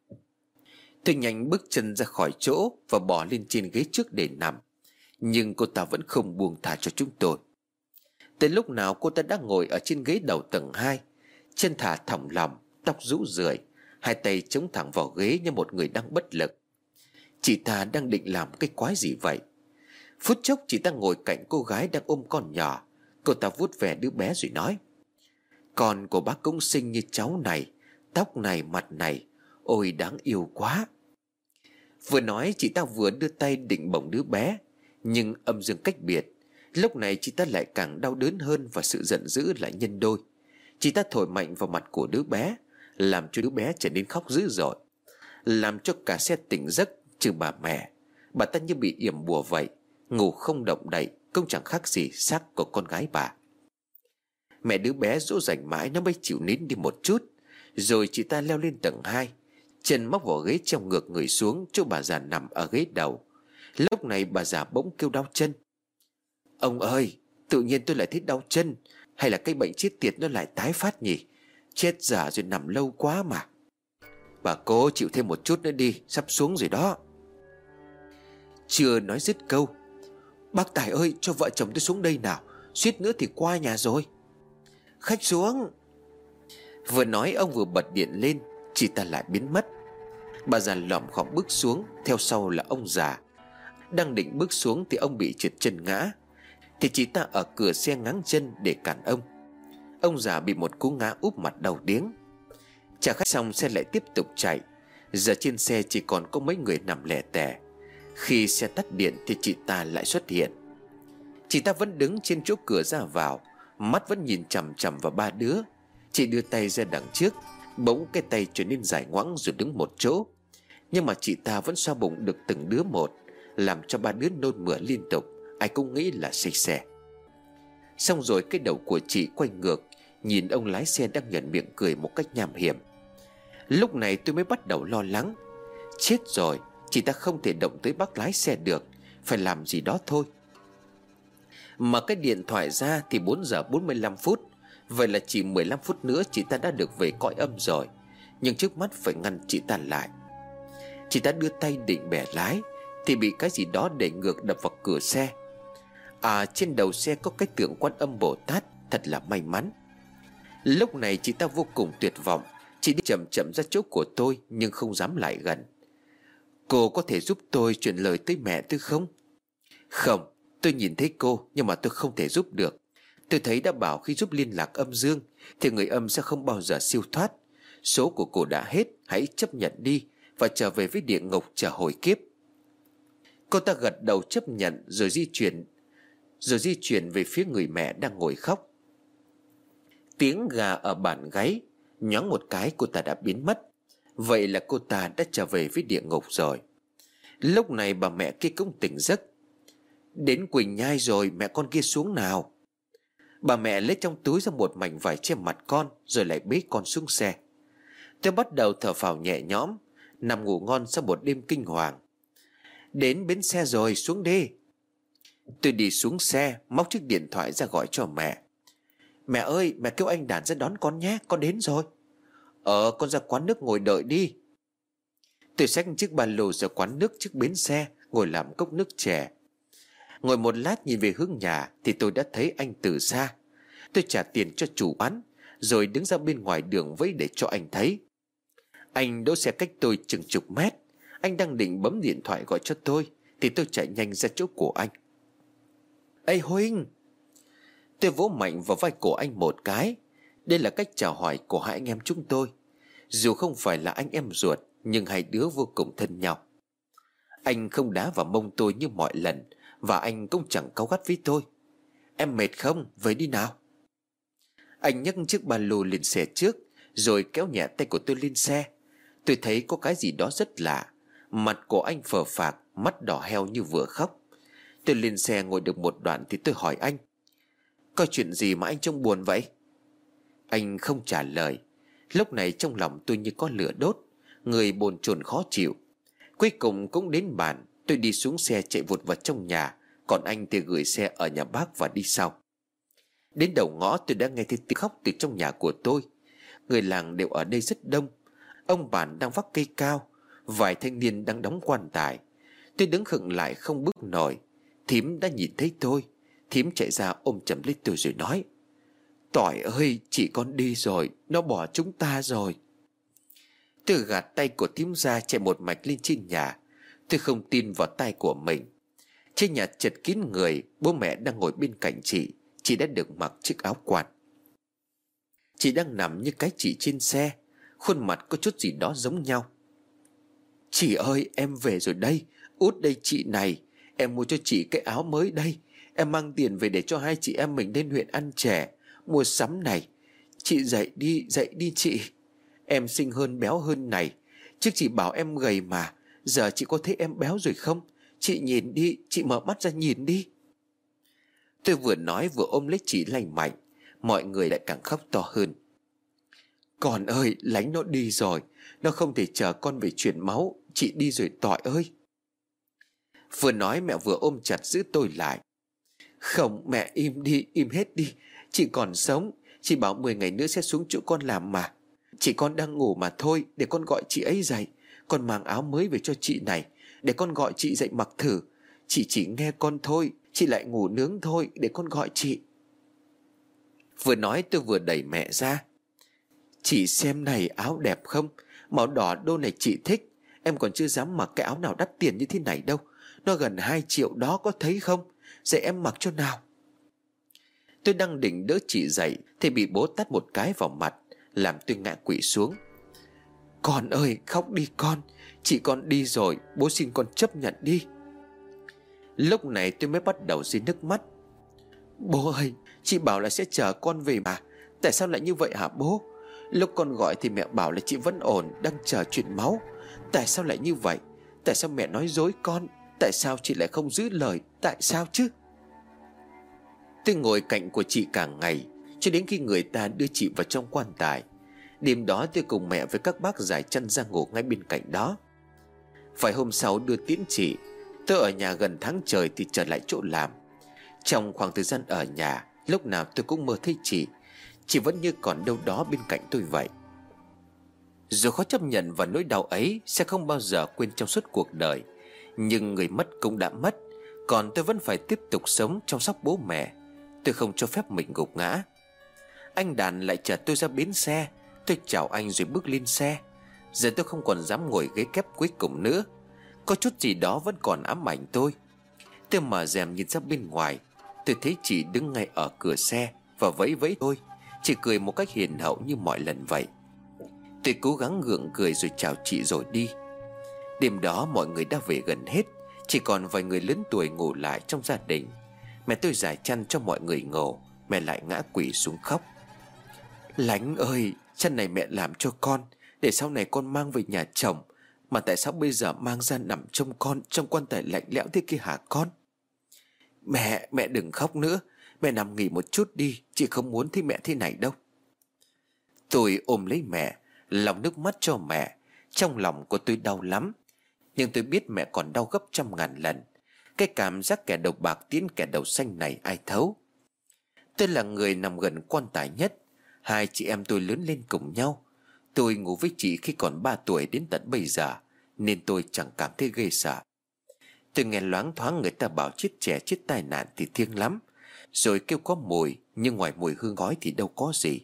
Tôi nhanh bước chân ra khỏi chỗ và bò lên trên ghế trước để nằm. Nhưng cô ta vẫn không buông thả cho chúng tôi. Tới lúc nào cô ta đã ngồi ở trên ghế đầu tầng 2, chân thả thõng lòng, tóc rũ rượi, hai tay chống thẳng vào ghế như một người đang bất lực. Chị ta đang định làm cái quái gì vậy? Phút chốc chị ta ngồi cạnh cô gái đang ôm con nhỏ. Cô ta vuốt về đứa bé rồi nói: Con của bác cũng xinh như cháu này, tóc này, mặt này, ôi đáng yêu quá. Vừa nói chị ta vừa đưa tay định bổng đứa bé, nhưng âm dương cách biệt. Lúc này chị ta lại càng đau đớn hơn, và sự giận dữ lại nhân đôi. Chị ta thổi mạnh vào mặt của đứa bé, làm cho đứa bé trở nên khóc dữ dội, làm cho cả xe tỉnh giấc trừ bà mẹ. Bà ta như bị yểm bùa vậy, ngủ không động đậy, cũng chẳng khác gì xác của con gái bà. Mẹ đứa bé dỗ dành mãi nó mới chịu nín đi một chút. Rồi chị ta leo lên tầng 2, chân móc vào ghế treo ngược người xuống chỗ bà già nằm ở ghế đầu. Lúc này bà già bỗng kêu đau chân. Ông ơi, tự nhiên tôi lại thấy đau chân. Hay là cái bệnh chết tiệt nó lại tái phát nhỉ? Chết dở rồi, nằm lâu quá mà. Bà cố chịu thêm một chút nữa đi, sắp xuống rồi đó. Chưa nói dứt câu, bác Tài ơi, cho vợ chồng tôi xuống đây nào, suýt nữa thì qua nhà rồi. Khách xuống. Vừa nói ông vừa bật điện lên. Chị ta lại biến mất. Bà già lỏm khom bước xuống, theo sau là ông già. Đang định bước xuống thì ông bị trượt chân ngã, thì chị ta ở cửa xe ngáng chân để cản ông. Ông già bị một cú ngã úp mặt đau điếng. Trả khách xong xe lại tiếp tục chạy. Giờ trên xe chỉ còn có mấy người nằm lẻ tẻ. Khi xe tắt điện thì chị ta lại xuất hiện. Chị ta vẫn đứng trên chỗ cửa ra vào, mắt vẫn nhìn chằm chằm vào ba đứa. Chị đưa tay ra đằng trước, bỗng cái tay trở nên dài ngoẵng rồi đứng một chỗ. Nhưng mà chị ta vẫn xoa bụng được từng đứa một, làm cho ba đứa nôn mửa liên tục. Ai cũng nghĩ là say xe. Xong rồi cái đầu của chị quay ngược, nhìn ông lái xe đang nhoẻn miệng cười một cách nham hiểm. Lúc này tôi mới bắt đầu lo lắng. Chết rồi, chị ta không thể động tới bác lái xe được, phải làm gì đó thôi. Mà cái điện thoại ra thì 4 giờ 45 phút. Vậy là chỉ 15 phút nữa chị ta đã được về cõi âm rồi. Nhưng trước mắt phải ngăn chị ta lại. Chị ta đưa tay định bẻ lái thì bị cái gì đó đẩy ngược đập vào cửa xe. Trên đầu xe có cái tượng Quan Âm Bồ Tát. Thật là may mắn. Lúc này chị ta vô cùng tuyệt vọng. Chị đi chậm chậm ra chỗ của tôi nhưng không dám lại gần. Cô có thể giúp tôi chuyển lời tới mẹ tôi không? Không, tôi nhìn thấy cô nhưng mà tôi không thể giúp được. Tôi thấy đã bảo khi giúp liên lạc âm dương thì người âm sẽ không bao giờ siêu thoát. Số của cô đã hết, hãy chấp nhận đi và trở về với địa ngục chờ hồi kiếp. Cô ta gật đầu chấp nhận rồi di chuyển về phía người mẹ đang ngồi khóc. Tiếng gà ở bản gáy, nhoáng một cái cô ta đã biến mất. Vậy là cô ta đã trở về với địa ngục rồi. Lúc này bà mẹ kia cũng tỉnh giấc. Đến Quỳnh Nhai rồi, mẹ con kia xuống nào. Bà mẹ lấy trong túi ra một mảnh vải che mặt con, rồi lại bế con xuống xe. Tôi bắt đầu thở phào nhẹ nhõm, nằm ngủ ngon sau một đêm kinh hoàng. Đến bến xe rồi, xuống đi. Tôi đi xuống xe, móc chiếc điện thoại ra gọi cho mẹ. Mẹ ơi, mẹ kêu anh Đản ra đón con nhé, con đến rồi. Con ra quán nước ngồi đợi đi. Tôi xách chiếc ba lô ra quán nước trước bến xe, ngồi làm cốc nước chè. Ngồi một lát nhìn về hướng nhà thì tôi đã thấy anh từ xa. Tôi trả tiền cho chủ quán, rồi đứng ra bên ngoài đường vẫy để cho anh thấy. Anh đỗ xe cách tôi chừng chục mét. Anh đang định bấm điện thoại gọi cho tôi thì tôi chạy nhanh ra chỗ của anh. Ê Huynh! Tôi vỗ mạnh vào vai cổ anh một cái. Đây là cách chào hỏi của hai anh em chúng tôi. Dù không phải là anh em ruột, nhưng hai đứa vô cùng thân nhau. Anh không đá vào mông tôi như mọi lần, và anh cũng chẳng cáu gắt với tôi. Em mệt không? Về đi nào. Anh nhấc chiếc ba lô lên xe trước, rồi kéo nhẹ tay của tôi lên xe. Tôi thấy có cái gì đó rất lạ. Mặt của anh phờ phạc, mắt đỏ heo như vừa khóc. Tôi lên xe ngồi được một đoạn thì tôi hỏi anh. Có chuyện gì mà anh trông buồn vậy? Anh không trả lời. Lúc này trong lòng tôi như có lửa đốt, người bồn chồn khó chịu. Cuối cùng cũng đến bàn. Tôi đi xuống xe chạy vụt vào trong nhà, còn anh thì gửi xe ở nhà bác và đi sau. Đến đầu ngõ tôi đã nghe thấy tiếng khóc từ trong nhà của tôi. Người làng đều ở đây rất đông. Ông bản đang vác cây cao, vài thanh niên đang đóng quan tài. Tôi đứng khựng lại không bước nổi. Thím đã nhìn thấy tôi. Thím chạy ra ôm chầm lấy tôi rồi nói. Tỏi ơi, chị con đi rồi, nó bỏ chúng ta rồi. Tôi gạt tay của thím ra chạy một mạch lên trên nhà. Tôi không tin vào tai của mình. Trên nhà chật kín người. Bố mẹ đang ngồi bên cạnh chị. Chị đã được mặc chiếc áo quan. Chị đang nằm như cái chị trên xe. Khuôn mặt có chút gì đó giống nhau. Chị ơi, em về rồi đây. Út đây chị này. Em mua cho chị cái áo mới đây. Em mang tiền về để cho hai chị em mình đến huyện ăn chè mua sắm này. Chị dậy đi chị. Em xinh hơn béo hơn này. Trước chị bảo em gầy mà. Giờ chị có thấy em béo rồi không? Chị nhìn đi, chị mở mắt ra nhìn đi. Tôi vừa nói vừa ôm lấy chị lành mạnh. Mọi người lại càng khóc to hơn. Con ơi, lánh nó đi rồi. Nó không thể chờ con về chuyển máu. Chị đi rồi Tỏi ơi. Vừa nói mẹ vừa ôm chặt giữ tôi lại. Không, mẹ im đi, im hết đi. Chị còn sống. Chị bảo 10 ngày nữa sẽ xuống chỗ con làm mà. Chị con đang ngủ mà thôi. Để con gọi chị ấy dậy. Con mang áo mới về cho chị này. Để con gọi chị dậy mặc thử. Chị chỉ nghe con thôi. Chị lại ngủ nướng thôi. Để con gọi chị. Vừa nói tôi vừa đẩy mẹ ra. Chị xem này, áo đẹp không? Màu đỏ đô này chị thích. Em còn chưa dám mặc cái áo nào đắt tiền như thế này đâu. Nó gần 2 triệu đó, có thấy không? Dậy em mặc cho nào. Tôi đang định đỡ chị dậy thì bị bố tát một cái vào mặt, làm tôi ngã quỵ xuống. Con ơi, khóc đi con. Chị con đi rồi, bố xin con chấp nhận đi. Lúc này tôi mới bắt đầu rơi nước mắt. Bố ơi, chị bảo là sẽ chờ con về mà. Tại sao lại như vậy hả bố? Lúc con gọi thì mẹ bảo là chị vẫn ổn, đang chờ chuyển máu. Tại sao lại như vậy? Tại sao mẹ nói dối con? Tại sao chị lại không giữ lời? Tại sao chứ? Tôi ngồi cạnh của chị cả ngày, cho đến khi người ta đưa chị vào trong quan tài. Đêm đó tôi cùng mẹ với các bác giải chân ra ngủ ngay bên cạnh đó. Vài hôm sau đưa tiễn chị, tôi ở nhà gần tháng trời thì trở lại chỗ làm. Trong khoảng thời gian ở nhà, lúc nào tôi cũng mơ thấy chị vẫn như còn đâu đó bên cạnh tôi vậy. Dù khó chấp nhận và nỗi đau ấy sẽ không bao giờ quên trong suốt cuộc đời, nhưng người mất cũng đã mất, còn tôi vẫn phải tiếp tục sống chăm sóc bố mẹ. Tôi không cho phép mình gục ngã. Anh Đàn lại chở tôi ra bến xe. Tôi chào anh rồi bước lên xe. Giờ tôi không còn dám ngồi ghế kép cuối cùng nữa. Có chút gì đó vẫn còn ám ảnh tôi. Tôi mở rèm nhìn ra bên ngoài. Tôi thấy chị đứng ngay ở cửa xe và vẫy vẫy tôi. Chị cười một cách hiền hậu như mọi lần vậy. Tôi cố gắng gượng cười rồi chào chị rồi đi. Đêm đó mọi người đã về gần hết, chỉ còn vài người lớn tuổi ngủ lại trong gia đình. Mẹ tôi giải chăn cho mọi người ngủ, mẹ lại ngã quỵ xuống khóc. Lánh ơi, chăn này mẹ làm cho con, để sau này con mang về nhà chồng. Mà tại sao bây giờ mang ra nằm trông con trong quan tài lạnh lẽo thế kia hả con? Mẹ đừng khóc nữa, mẹ nằm nghỉ một chút đi, chị không muốn thấy mẹ thế này đâu. Tôi ôm lấy mẹ, lòng nước mắt cho mẹ. Trong lòng của tôi đau lắm, nhưng tôi biết mẹ còn đau gấp trăm ngàn lần. Cái cảm giác kẻ đầu bạc tiễn kẻ đầu xanh này ai thấu. Tôi là người nằm gần quan tài nhất. Hai chị em tôi lớn lên cùng nhau. Tôi ngủ với chị khi còn 3 tuổi đến tận bây giờ, nên tôi chẳng cảm thấy ghê sợ. Tôi nghe loáng thoáng người ta bảo chết trẻ chết tai nạn thì thiêng lắm, rồi kêu có mùi, nhưng ngoài mùi hương khói thì đâu có gì.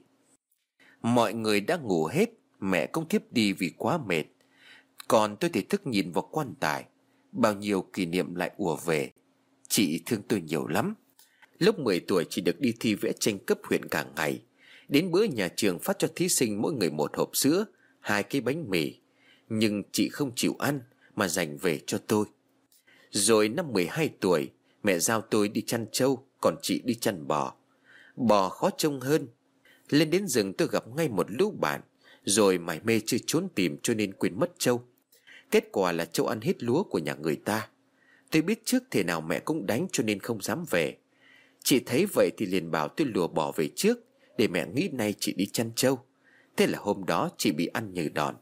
Mọi người đã ngủ hết, mẹ cũng thiếp đi vì quá mệt. Còn tôi thì thức nhìn vào quan tài. Bao nhiêu kỷ niệm lại ùa về. Chị thương tôi nhiều lắm. Lúc 10 tuổi chị được đi thi vẽ tranh cấp huyện cả ngày. Đến bữa nhà trường phát cho thí sinh mỗi người một hộp sữa, 2 cái bánh mì. Nhưng chị không chịu ăn mà dành về cho tôi. Rồi năm 12 tuổi, mẹ giao tôi đi chăn trâu, còn chị đi chăn bò. Bò khó trông hơn. Lên đến rừng tôi gặp ngay một lũ bạn, rồi mải mê chưa trốn tìm cho nên quên mất trâu. Kết quả là trâu ăn hết lúa của nhà người ta. Tôi biết trước thế nào mẹ cũng đánh cho nên không dám về. Chị thấy vậy thì liền bảo tôi lùa bỏ về trước, để mẹ nghĩ nay chị đi chăn trâu. Thế là hôm đó chị bị ăn như đòn.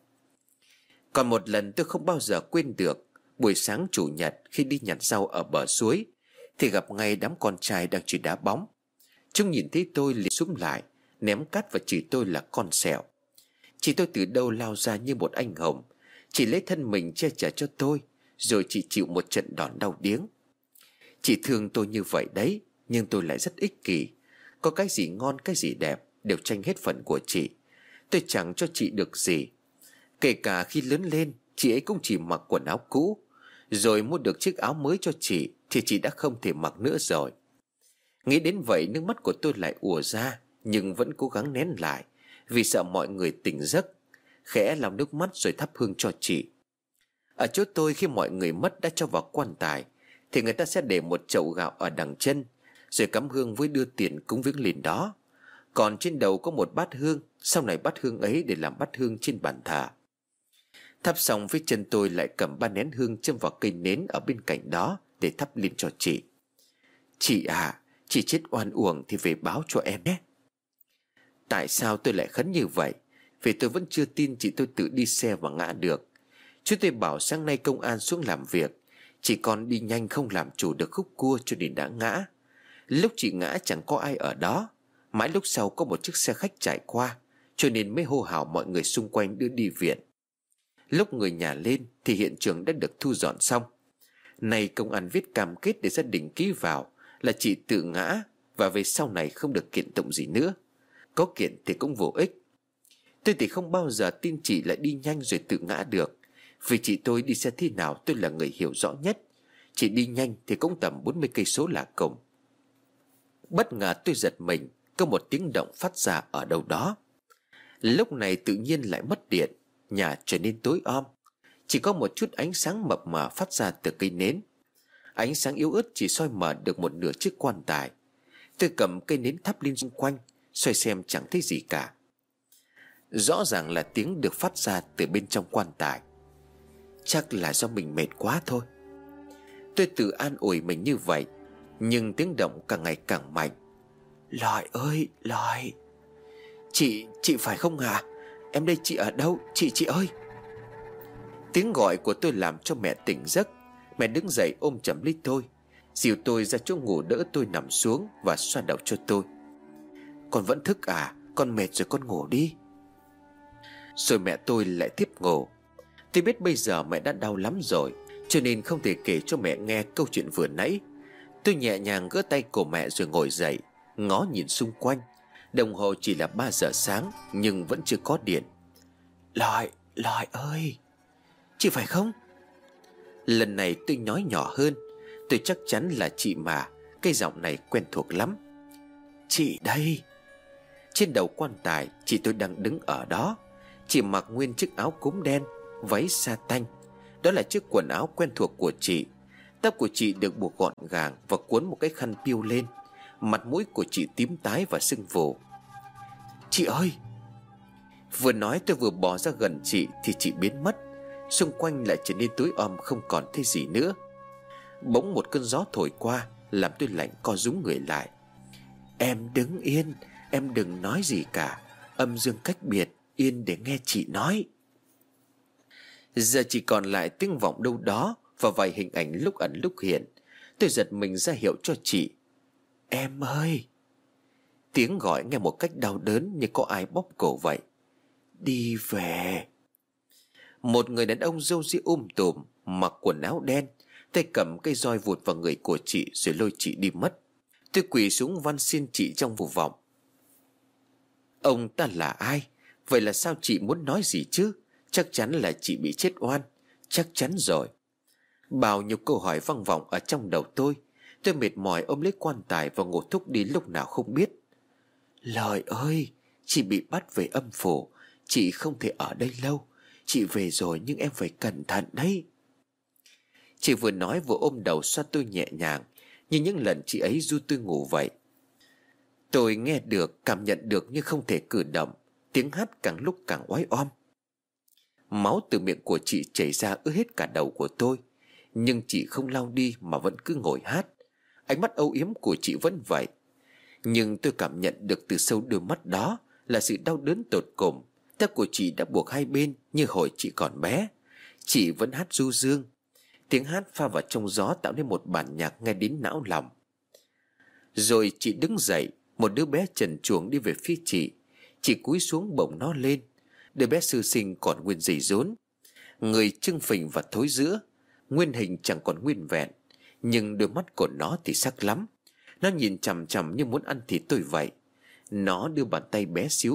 Còn một lần tôi không bao giờ quên được. Buổi sáng chủ nhật khi đi nhặt rau ở bờ suối, thì gặp ngay đám con trai đang chơi đá bóng. Chúng nhìn thấy tôi liền xúm lại, ném cát và chửi tôi là con sẹo. Chị tôi từ đâu lao ra như một anh hùng. Chị lấy thân mình che chở cho tôi, rồi chị chịu một trận đòn đau điếng. Chị thương tôi như vậy đấy, nhưng tôi lại rất ích kỷ. Có cái gì ngon cái gì đẹp đều tranh hết phần của chị. Tôi chẳng cho chị được gì. Kể cả khi lớn lên, chị ấy cũng chỉ mặc quần áo cũ. Rồi mua được chiếc áo mới cho chị thì chị đã không thể mặc nữa rồi. Nghĩ đến vậy nước mắt của tôi lại ùa ra, nhưng vẫn cố gắng nén lại, vì sợ mọi người tỉnh giấc. Khẽ lau nước mắt rồi thắp hương cho chị. Ở chỗ tôi khi mọi người mất đã cho vào quan tài, thì người ta sẽ để một chậu gạo ở đằng chân, rồi cắm hương với đưa tiền cúng viếng lên đó. Còn trên đầu có một bát hương, sau này bát hương ấy để làm bát hương trên bàn thờ. Thắp xong phía chân tôi lại cầm 3 nén hương châm vào cây nến ở bên cạnh đó để thắp lên cho chị. Chị à, chị chết oan uổng thì về báo cho em nhé. Tại sao tôi lại khấn như vậy? Vì tôi vẫn chưa tin chị tôi tự đi xe và ngã được. Chú tôi bảo sáng nay công an xuống làm việc, chị con đi nhanh không làm chủ được khúc cua cho nên đã ngã. Lúc chị ngã chẳng có ai ở đó. Mãi lúc sau có một chiếc xe khách chạy qua, cho nên mới hô hào mọi người xung quanh đưa đi viện. Lúc người nhà lên thì hiện trường đã được thu dọn xong. Nay công an viết cam kết để gia đình ký vào là chị tự ngã, và về sau này không được kiện tụng gì nữa. Có kiện thì cũng vô ích. Tôi thì không bao giờ tin chị lại đi nhanh rồi tự ngã được, vì chị tôi đi xe thế nào tôi là người hiểu rõ nhất. Chị đi nhanh thì cũng tầm 40 cây số là cùng. Bất ngờ tôi giật mình, có một tiếng động phát ra ở đâu đó. Lúc này tự nhiên lại mất điện, nhà trở nên tối om. Chỉ có một chút ánh sáng mập mờ phát ra từ cây nến. Ánh sáng yếu ớt chỉ soi mờ được một nửa chiếc quan tài. Tôi cầm cây nến thắp lên xung quanh, xoay xem chẳng thấy gì cả. Rõ ràng là tiếng được phát ra từ bên trong quan tài. Chắc là do mình mệt quá thôi. Tôi tự an ủi mình như vậy, nhưng tiếng động càng ngày càng mạnh. Lọi ơi, Lọi. Chị phải không hả? Em đây, chị ở đâu? Chị ơi. Tiếng gọi của tôi làm cho mẹ tỉnh giấc. Mẹ đứng dậy ôm chầm lấy tôi, dìu tôi ra chỗ ngủ, đỡ tôi nằm xuống và xoa đầu cho tôi. Con vẫn thức à? Con mệt rồi, con ngủ đi. Rồi mẹ tôi lại tiếp ngủ. Tôi biết bây giờ mẹ đã đau lắm rồi, cho nên không thể kể cho mẹ nghe câu chuyện vừa nãy. Tôi nhẹ nhàng gỡ tay của mẹ rồi ngồi dậy, ngó nhìn xung quanh. Đồng hồ chỉ là 3 giờ sáng nhưng vẫn chưa có điện. Lọi ơi, chị phải không? Lần này tôi nói nhỏ hơn. Tôi chắc chắn là chị mà, cái giọng này quen thuộc lắm. Chị đây. Trên đầu quan tài chị tôi đang đứng ở đó. Chị mặc nguyên chiếc áo cúm đen, váy sa tanh. Đó là chiếc quần áo quen thuộc của chị. Tóc của chị được buộc gọn gàng và cuốn một cái khăn piêu lên. Mặt mũi của chị tím tái và sưng phù. Chị ơi. Vừa nói tôi vừa bò ra gần chị thì chị biến mất. Xung quanh lại trở nên tối om, không còn thấy gì nữa. Bỗng một cơn gió thổi qua làm tôi lạnh co rúm người lại. Em đứng yên, em đừng nói gì cả. Âm dương cách biệt, yên để nghe chị nói. Giờ chỉ còn lại tiếng vọng đâu đó và vài hình ảnh lúc ẩn lúc hiện. Tôi giật mình ra hiệu cho chị. Em ơi. Tiếng gọi nghe một cách đau đớn như có ai bóp cổ vậy. Đi về. Một người đàn ông râu ria tùm, mặc quần áo đen, tay cầm cây roi vụt vào người của chị rồi lôi chị đi mất. Tôi quỳ xuống van xin chị trong vô vọng. Ông ta là ai? Vậy là sao chị muốn nói gì chứ? Chắc chắn là chị bị chết oan. Chắc chắn rồi. Bao nhiêu câu hỏi văng vọng ở trong đầu tôi. Tôi mệt mỏi ôm lấy quan tài và ngủ thúc đi lúc nào không biết. Lời ơi, chị bị bắt về âm phủ. Chị không thể ở đây lâu. Chị về rồi nhưng em phải cẩn thận đấy. Chị vừa nói vừa ôm đầu xoa tôi nhẹ nhàng, như những lần chị ấy ru tôi ngủ vậy. Tôi nghe được, cảm nhận được nhưng không thể cử động. Tiếng hát càng lúc càng oái om. Máu từ miệng của chị chảy ra ướt hết cả đầu của tôi. Nhưng chị không lau đi mà vẫn cứ ngồi hát. Ánh mắt âu yếm của chị vẫn vậy. Nhưng tôi cảm nhận được từ sâu đôi mắt đó là sự đau đớn tột cùng. Tóc của chị đã buộc hai bên như hồi chị còn bé. Chị vẫn hát du dương. Tiếng hát pha vào trong gió tạo nên một bản nhạc nghe đến não lòng. Rồi chị đứng dậy. Một đứa bé trần truồng đi về phía chị. Chị cúi xuống bổng nó lên. Đứa bé sơ sinh còn nguyên dây rốn, người trưng phình và thối rữa. Nguyên hình chẳng còn nguyên vẹn, nhưng đôi mắt của nó thì sắc lắm. Nó nhìn chằm chằm như muốn ăn thịt tôi vậy. Nó đưa bàn tay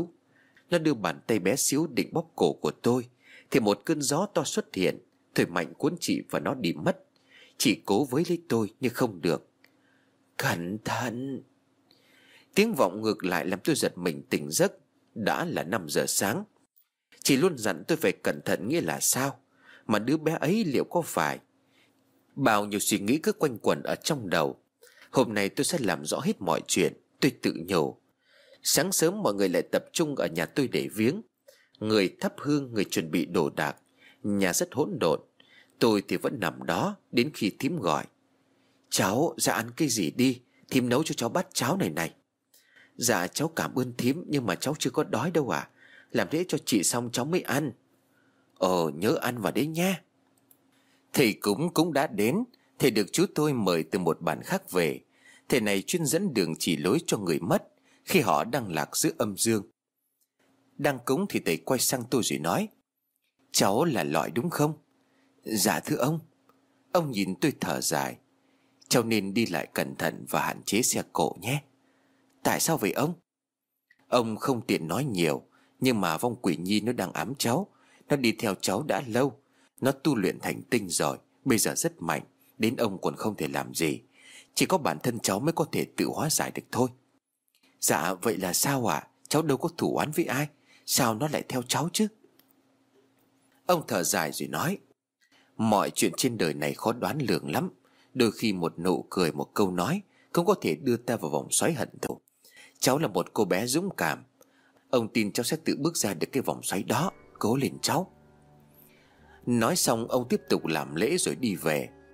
bé xíu định bóp cổ của tôi, thì một cơn gió to xuất hiện, thổi mạnh cuốn chị và nó đi mất. Chị cố với lấy tôi nhưng không được. Cẩn thận. Tiếng vọng ngược lại làm tôi giật mình tỉnh giấc. Đã là 5 giờ sáng. Chị luôn dặn tôi phải cẩn thận nghĩa là sao? Mà đứa bé ấy liệu có phải? Bao nhiêu suy nghĩ cứ quanh quẩn ở trong đầu. Hôm nay tôi sẽ làm rõ hết mọi chuyện, tôi tự nhủ. Sáng sớm mọi người lại tập trung ở nhà tôi để viếng. Người thắp hương, người chuẩn bị đồ đạc. Nhà rất hỗn độn. Tôi thì vẫn nằm đó đến khi thím gọi. Cháu ra ăn cái gì đi, thím nấu cho cháu bát cháo này này. Dạ cháu cảm ơn thím, nhưng mà cháu chưa có đói đâu ạ. Làm thế cho chị xong cháu mới ăn. Nhớ ăn vào đấy nha. Thầy cúng cũng đã đến. Thầy được chú tôi mời từ một bản khác về. Thầy này chuyên dẫn đường chỉ lối cho người mất khi họ đang lạc giữa âm dương. Đang cúng thì thầy quay sang tôi rồi nói: Cháu là Lọi đúng không? Dạ thưa ông. Ông nhìn tôi thở dài: Cháu nên đi lại cẩn thận và hạn chế xe cộ nhé. Tại sao vậy ông? Ông không tiện nói nhiều, nhưng mà vong quỷ nhi nó đang ám cháu. Nó đi theo cháu đã lâu. Nó tu luyện thành tinh rồi, bây giờ rất mạnh, đến ông còn không thể làm gì. Chỉ có bản thân cháu mới có thể tự hóa giải được thôi. Dạ vậy là sao ạ? Cháu đâu có thù oán với ai, sao nó lại theo cháu chứ? Ông thở dài rồi nói: Mọi chuyện trên đời này khó đoán lường lắm. Đôi khi một nụ cười, một câu nói cũng có thể đưa ta vào vòng xoáy hận thù. Cháu là một cô bé dũng cảm. Ông tin cháu sẽ tự bước ra được cái vòng xoáy đó. Cố lên cháu. Nói xong ông tiếp tục làm lễ rồi đi về.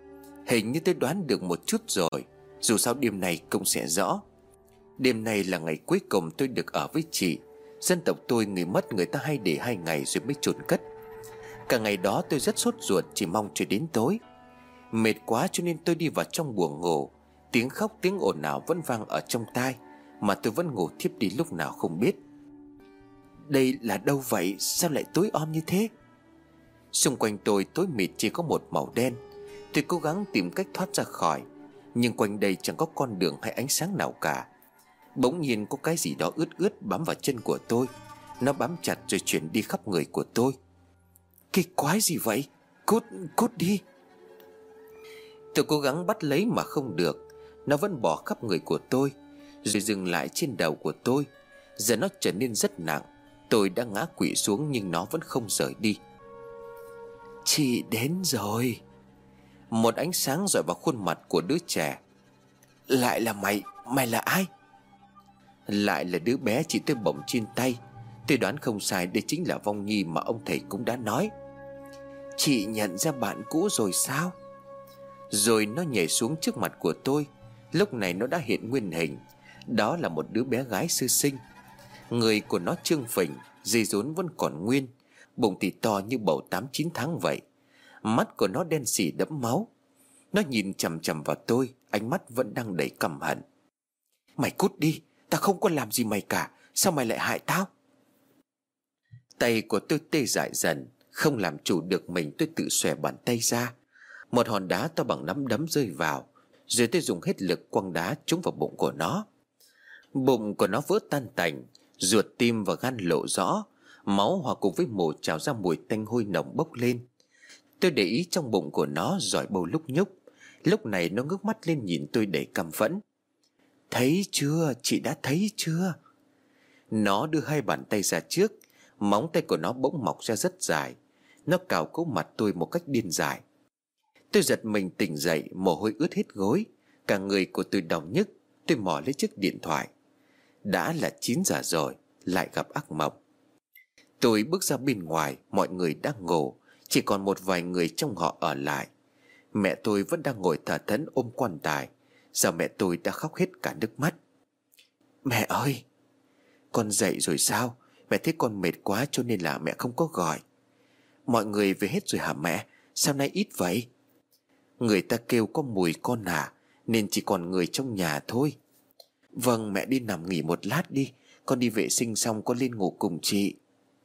Hình như tôi đoán được một chút rồi. Dù sao đêm nay cũng sẽ rõ. Đêm nay là ngày cuối cùng tôi được ở với chị. Dân tộc tôi người mất người ta hay để 2 ngày rồi mới chôn cất. Cả ngày đó tôi rất sốt ruột, chỉ mong cho đến tối. Mệt quá cho nên tôi đi vào trong buồng ngủ. Tiếng khóc tiếng ồn ào vẫn vang ở trong tai, mà tôi vẫn ngủ thiếp đi lúc nào không biết. Đây là đâu vậy? Sao lại tối om như thế? Xung quanh tôi tối mịt chỉ có một màu đen. Tôi cố gắng tìm cách thoát ra khỏi, nhưng quanh đây chẳng có con đường hay ánh sáng nào cả. Bỗng nhiên có cái gì đó ướt ướt bám vào chân của tôi. Nó bám chặt rồi chuyển đi khắp người của tôi. Cái quái gì vậy? Cút đi. Tôi cố gắng bắt lấy mà không được. Nó vẫn bò khắp người của tôi, rồi dừng lại trên đầu của tôi. Giờ nó trở nên rất nặng. Tôi đã ngã quỵ xuống nhưng nó vẫn không rời đi. Chị đến rồi. Một ánh sáng rọi vào khuôn mặt của đứa trẻ. Lại là mày? Mày là ai? Lại là đứa bé chị tôi bồng trên tay. Tôi đoán không sai, đây chính là Vong Nhi mà ông thầy cũng đã nói. Chị nhận ra bạn cũ rồi sao? Rồi nó nhảy xuống trước mặt của tôi. Lúc này nó đã hiện nguyên hình. Đó là một đứa bé gái sơ sinh. Người của nó trương phình, dây rốn vẫn còn nguyên, bụng thì to như bầu 8-9 tháng vậy. Mắt của nó đen sì đẫm máu. Nó nhìn chằm chằm vào tôi, ánh mắt vẫn đang đầy căm hận. Mày cút đi, tao không có làm gì mày cả. Sao mày lại hại tao? Tay của tôi tê dại dần. Không làm chủ được mình, tôi tự xòe bàn tay ra. Một hòn đá to bằng nắm đấm rơi vào, rồi tôi dùng hết lực quăng đá trúng vào bụng của nó. Bụng của nó vỡ tan tành, ruột tim và gan lộ rõ. Máu hòa cùng với mồ trào ra mùi tanh hôi nồng bốc lên. Tôi để ý trong bụng của nó giỏi bầu lúc nhúc. Lúc này nó ngước mắt lên nhìn tôi đầy căm phẫn. Thấy chưa? Chị đã thấy chưa? Nó đưa 2 bàn tay ra trước. Móng tay của nó bỗng mọc ra rất dài. Nó cào cấu mặt tôi một cách điên dại. Tôi giật mình tỉnh dậy, mồ hôi ướt hết gối. Cả người của tôi đau nhức. Tôi mò lấy chiếc điện thoại. Đã là 9 giờ rồi, lại gặp ác mộng. Tôi bước ra bên ngoài, mọi người đang ngủ. Chỉ còn một vài người trong họ ở lại. Mẹ tôi vẫn đang ngồi thờ thẫn ôm quan tài. Giờ mẹ tôi đã khóc hết cả nước mắt. Mẹ ơi! Con dậy rồi sao? Mẹ thấy con mệt quá cho nên là mẹ không có gọi. Mọi người về hết rồi hả mẹ? Sao nay ít vậy? Người ta kêu có mùi con à, nên chỉ còn người trong nhà thôi. Vâng, mẹ đi nằm nghỉ một lát đi. Con đi vệ sinh xong con lên ngủ cùng chị.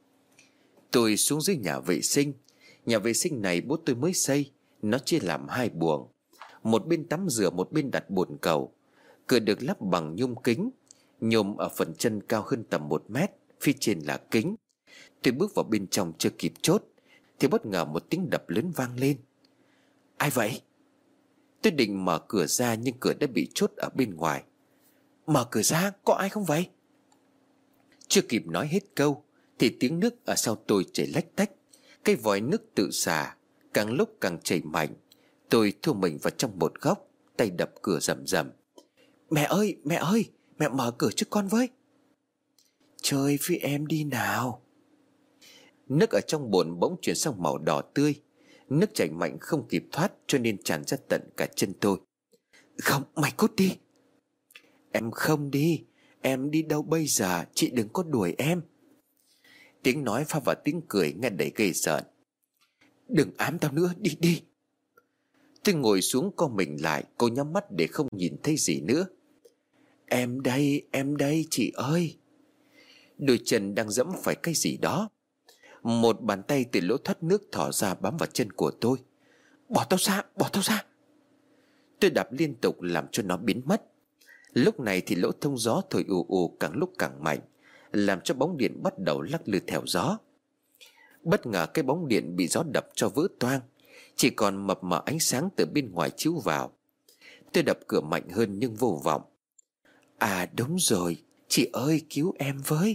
Tôi xuống dưới nhà vệ sinh. Nhà vệ sinh này bố tôi mới xây. Nó chia làm 2 buồng. Một bên tắm rửa, một bên đặt bồn cầu. Cửa được lắp bằng nhôm kính. Nhôm ở phần chân cao hơn tầm 1 mét. Phía trên là kính. Tôi bước vào bên trong chưa kịp chốt thì bất ngờ một tiếng đập lớn vang lên. Ai vậy? Tôi định mở cửa ra nhưng cửa đã bị chốt ở bên ngoài. Mở cửa ra, có ai không vậy? Chưa kịp nói hết câu thì tiếng nước ở sau tôi chảy lách tách. Cái vòi nước tự xả càng lúc càng chảy mạnh. Tôi thu mình vào trong một góc, tay đập cửa rầm rầm. Mẹ ơi, mẹ ơi, mẹ mở cửa cho con với. Chơi với em đi nào. Nước ở trong bồn bỗng chuyển sang màu đỏ tươi. Nước chảy mạnh không kịp thoát cho nên tràn ra tận cả chân tôi. Không, mày cút đi. Em không đi. Em đi đâu bây giờ? Chị đừng có đuổi em. Tiếng nói pha vào tiếng cười nghe đầy ghê rợn. Đừng ám tao nữa, đi đi. Tôi ngồi xuống co mình lại. Cô nhắm mắt để không nhìn thấy gì nữa. Em đây chị ơi. Đôi chân đang giẫm phải cái gì đó. Một bàn tay từ lỗ thoát nước thỏ ra bám vào chân của tôi. Bỏ tao ra, bỏ tao ra. Tôi đạp liên tục làm cho nó biến mất. Lúc này thì lỗ thông gió thổi ù ù càng lúc càng mạnh, làm cho bóng điện bắt đầu lắc lư theo gió. Bất ngờ cái bóng điện bị gió đập cho vỡ toang, chỉ còn mập mờ ánh sáng từ bên ngoài chiếu vào. Tôi đập cửa mạnh hơn nhưng vô vọng. À đúng rồi, chị ơi cứu em với.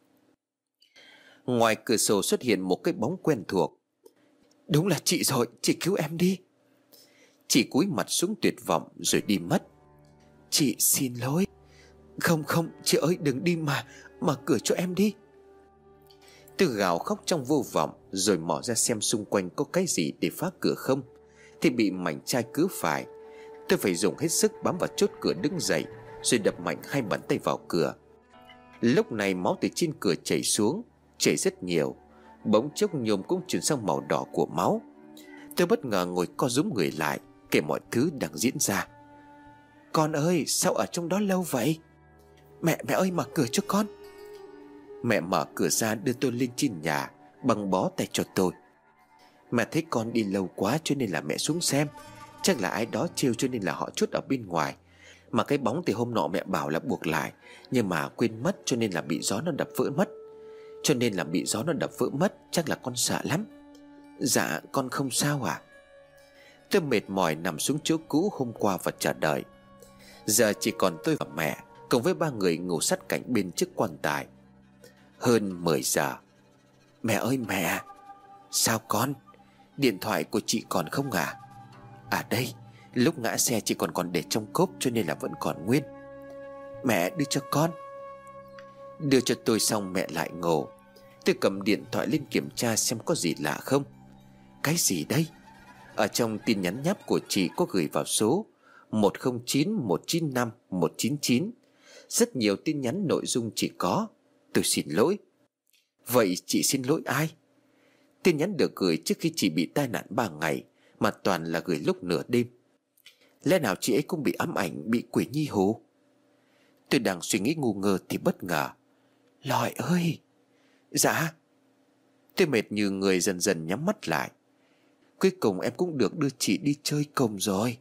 Ngoài cửa sổ xuất hiện một cái bóng quen thuộc. Đúng là chị rồi, chị cứu em đi. Chị cúi mặt xuống tuyệt vọng rồi đi mất. Chị xin lỗi. Không, chị ơi đừng đi mà. Mở cửa cho em đi. Tôi gào khóc trong vô vọng, rồi mò ra xem xung quanh có cái gì để phá cửa không. thì bị mảnh chai cứ phải. Tôi phải dùng hết sức bám vào chốt cửa đứng dậy, rồi đập mạnh hai bàn tay vào cửa. Lúc này máu từ trên cửa chảy xuống, chảy rất nhiều. Bỗng chốc nhôm cũng chuyển sang màu đỏ của máu. Tôi bất ngờ ngồi co rúm người lại, kể mọi thứ đang diễn ra. Con ơi, sao ở trong đó lâu vậy? Mẹ ơi, mở cửa cho con. Mẹ mở cửa ra đưa tôi lên trên nhà, băng bó tay cho tôi. Mẹ thấy con đi lâu quá cho nên là mẹ xuống xem. Chắc là ai đó trêu cho nên là họ chốt ở bên ngoài. Mà cái bóng thì hôm nọ mẹ bảo là buộc lại, nhưng mà quên mất cho nên là bị gió nó đập vỡ mất. Chắc là con sợ lắm. Dạ con không sao à? Tôi mệt mỏi nằm xuống chỗ cũ hôm qua và chờ đợi. Giờ chỉ còn tôi và mẹ cùng với ba người ngủ sát cạnh bên chiếc quan tài. Hơn 10 giờ. Mẹ ơi mẹ. Sao con? Điện thoại của chị còn không à? À đây, lúc ngã xe chị còn để trong cốp cho nên là vẫn còn nguyên. Mẹ đưa cho con. Đưa cho tôi xong mẹ lại ngủ. Tôi cầm điện thoại lên kiểm tra xem có gì lạ không. Cái gì đây? Ở trong tin nhắn nháp của chị có gửi vào số 109 195 199. Rất nhiều tin nhắn nội dung chỉ có: tôi xin lỗi. Vậy chị xin lỗi ai? Tin nhắn được gửi trước khi chị bị tai nạn 3 ngày, mà toàn là gửi lúc nửa đêm. Lẽ nào chị ấy cũng bị ám ảnh, bị quỷ nhi hù? Tôi đang suy nghĩ ngu ngơ thì bất ngờ: Lọi ơi! Dạ. Tôi mệt như người dần dần nhắm mắt lại. Cuối cùng em cũng được đưa chị đi chơi cùng rồi.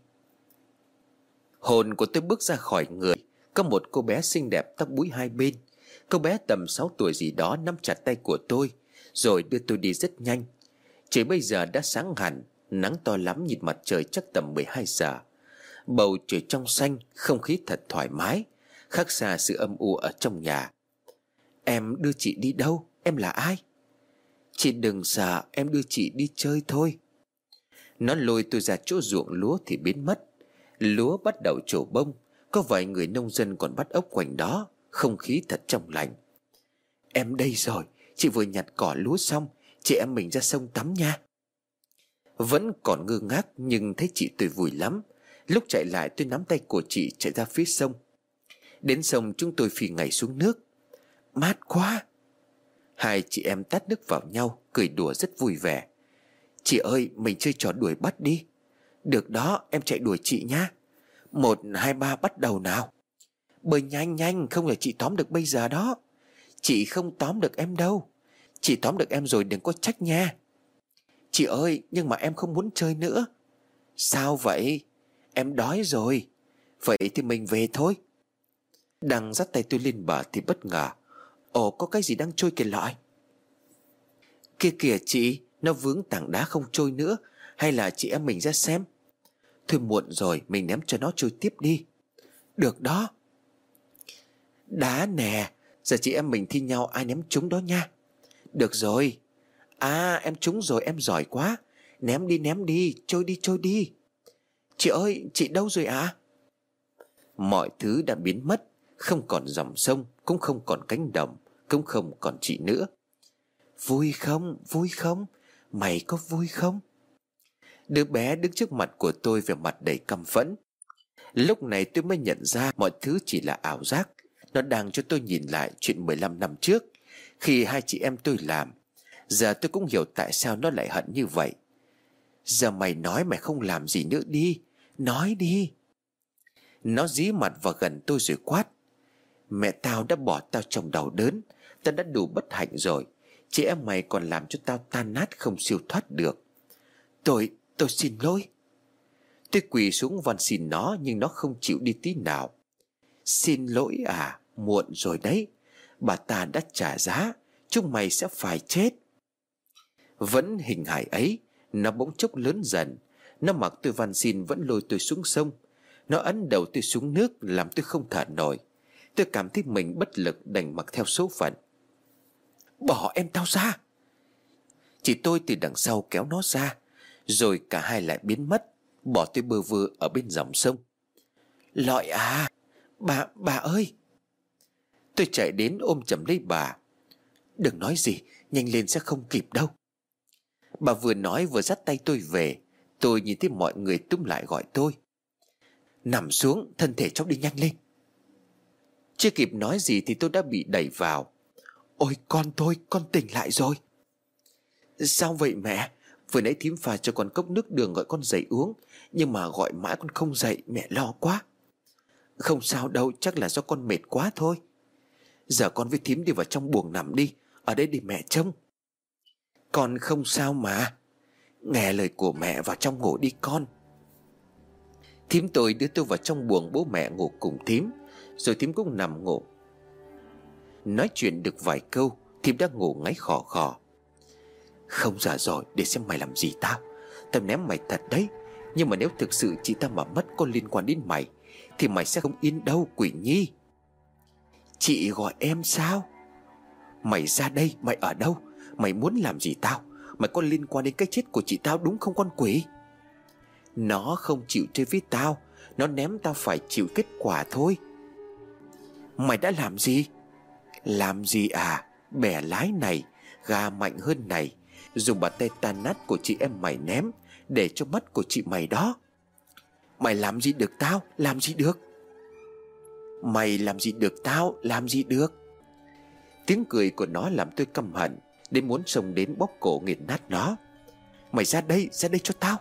Hồn của tôi bước ra khỏi người. Có một cô bé xinh đẹp tóc búi hai bên. Cô bé tầm 6 tuổi gì đó nắm chặt tay của tôi, rồi đưa tôi đi rất nhanh. Trời bây giờ đã sáng hẳn, nắng to lắm, nhìn mặt trời chắc tầm 12 giờ. Bầu trời trong xanh, không khí thật thoải mái, khác xa sự âm u ở trong nhà. Em đưa chị đi đâu? Em là ai? Chị đừng sợ, em đưa chị đi chơi thôi. Nó lôi tôi ra chỗ ruộng lúa thì biến mất. Lúa bắt đầu trổ bông. Có vài người nông dân còn bắt ốc quanh đó. Không khí thật trong lành. Em đây rồi, chị vừa nhặt cỏ lúa xong, chị em mình ra sông tắm nha. Vẫn còn ngơ ngác nhưng thấy chị tôi vui lắm. Lúc chạy lại tôi nắm tay của chị chạy ra phía sông. Đến sông chúng tôi phi ngay xuống nước. Mát quá. Hai chị em tát nước vào nhau, cười đùa rất vui vẻ. Chị ơi, mình chơi trò đuổi bắt đi. Được đó, em chạy đuổi chị nhá. 1, 2, 3 bắt đầu nào. Bơi nhanh nhanh, không là chị tóm được bây giờ đó. Chị không tóm được em đâu. Chị tóm được em rồi đừng có trách nha. Chị ơi, nhưng mà em không muốn chơi nữa. Sao vậy? Em đói rồi. Vậy thì mình về thôi. Đang dắt tay tôi lên bờ thì bất ngờ. Ồ, có cái gì đang trôi kìa Lọi. Kia kìa chị, nó vướng tảng đá không trôi nữa. Hay là chị em mình ra xem? Thôi muộn rồi, mình ném cho nó trôi tiếp đi. Được đó. Đá nè, giờ chị em mình thi nhau ai ném trúng đó nha. Được rồi. À, em trúng rồi, em giỏi quá. Ném đi, trôi đi. Chị ơi, chị đâu rồi ạ? Mọi thứ đã biến mất. Không còn dòng sông, cũng không còn cánh đồng, cũng không còn chị nữa. Vui không? Mày có vui không? Đứa bé đứng trước mặt của tôi vẻ mặt đầy căm phẫn. Lúc này tôi mới nhận ra mọi thứ chỉ là ảo giác. Nó đang cho tôi nhìn lại chuyện 15 năm trước, khi hai chị em tôi làm. Giờ tôi cũng hiểu tại sao nó lại hận như vậy. Giờ mày nói mày không làm gì nữa đi. Nói đi. Nó dí mặt vào gần tôi rồi quát. Mẹ tao đã bỏ tao trong đau đớn. Tao đã đủ bất hạnh rồi. Chị em mày còn làm cho tao tan nát không siêu thoát được. Tôi xin lỗi. Tôi quỳ xuống van xin nó, nhưng nó không chịu đi tí nào. Xin lỗi à? Muộn rồi đấy. Bà ta đã trả giá. Chúng mày sẽ phải chết. Vẫn hình hài ấy, nó bỗng chốc lớn dần. Nó mặc tôi van xin vẫn lôi tôi xuống sông. Nó ấn đầu tôi xuống nước làm tôi không thở nổi. Tôi cảm thấy mình bất lực đành mặc theo số phận. Bỏ em tao ra. Chị tôi từ đằng sau kéo nó ra. Rồi cả hai lại biến mất, bỏ tôi bơ vơ ở bên dòng sông. Lọi à, bà ơi. Tôi chạy đến ôm chầm lấy bà. Đừng nói gì, nhanh lên sẽ không kịp đâu. Bà vừa nói vừa dắt tay tôi về. Tôi nhìn thấy mọi người túm lại gọi tôi: "Nằm xuống, thân thể cháu đi nhanh lên." Chưa kịp nói gì thì tôi đã bị đẩy vào. "Ôi con tôi, con tỉnh lại rồi." "Sao vậy mẹ? Vừa nãy thím pha cho con cốc nước đường gọi con dậy uống, nhưng mà gọi mãi con không dậy, mẹ lo quá." "Không sao đâu, chắc là do con mệt quá thôi. Giờ con với thím đi vào trong buồng nằm đi, ở đây để mẹ trông." "Con không sao mà. Nghe lời của mẹ, vào trong ngủ đi con." Thím tôi đưa tôi vào trong buồng bố mẹ ngủ cùng thím, rồi thím cũng nằm ngủ. Nói chuyện được vài câu, thím đã ngủ ngáy khò khò: "Không giờ rồi, để xem mày làm gì tao. Tao ném mày thật đấy. Nhưng mà nếu thực sự chị ta mà mất có liên quan đến mày thì mày sẽ không yên đâu Quỷ Nhi." "Chị gọi em sao?" "Mày ra đây, mày ở đâu? Mày muốn làm gì tao? Mày có liên quan đến cái chết của chị tao đúng không con quỷ?" "Nó không chịu chơi với tao, nó ném tao phải chịu kết quả thôi." "Mày đã làm gì?" "Làm gì à? Bẻ lái này, gà mạnh hơn này, dùng bàn tay tan nát của chị em mày ném để cho mắt của chị mày đó." "Mày làm gì được tao? Làm gì được?" "Mày làm gì được tao? Làm gì được?" Tiếng cười của nó làm tôi căm hận đến muốn xông đến bóp cổ nghiền nát nó. "Mày ra đây cho tao."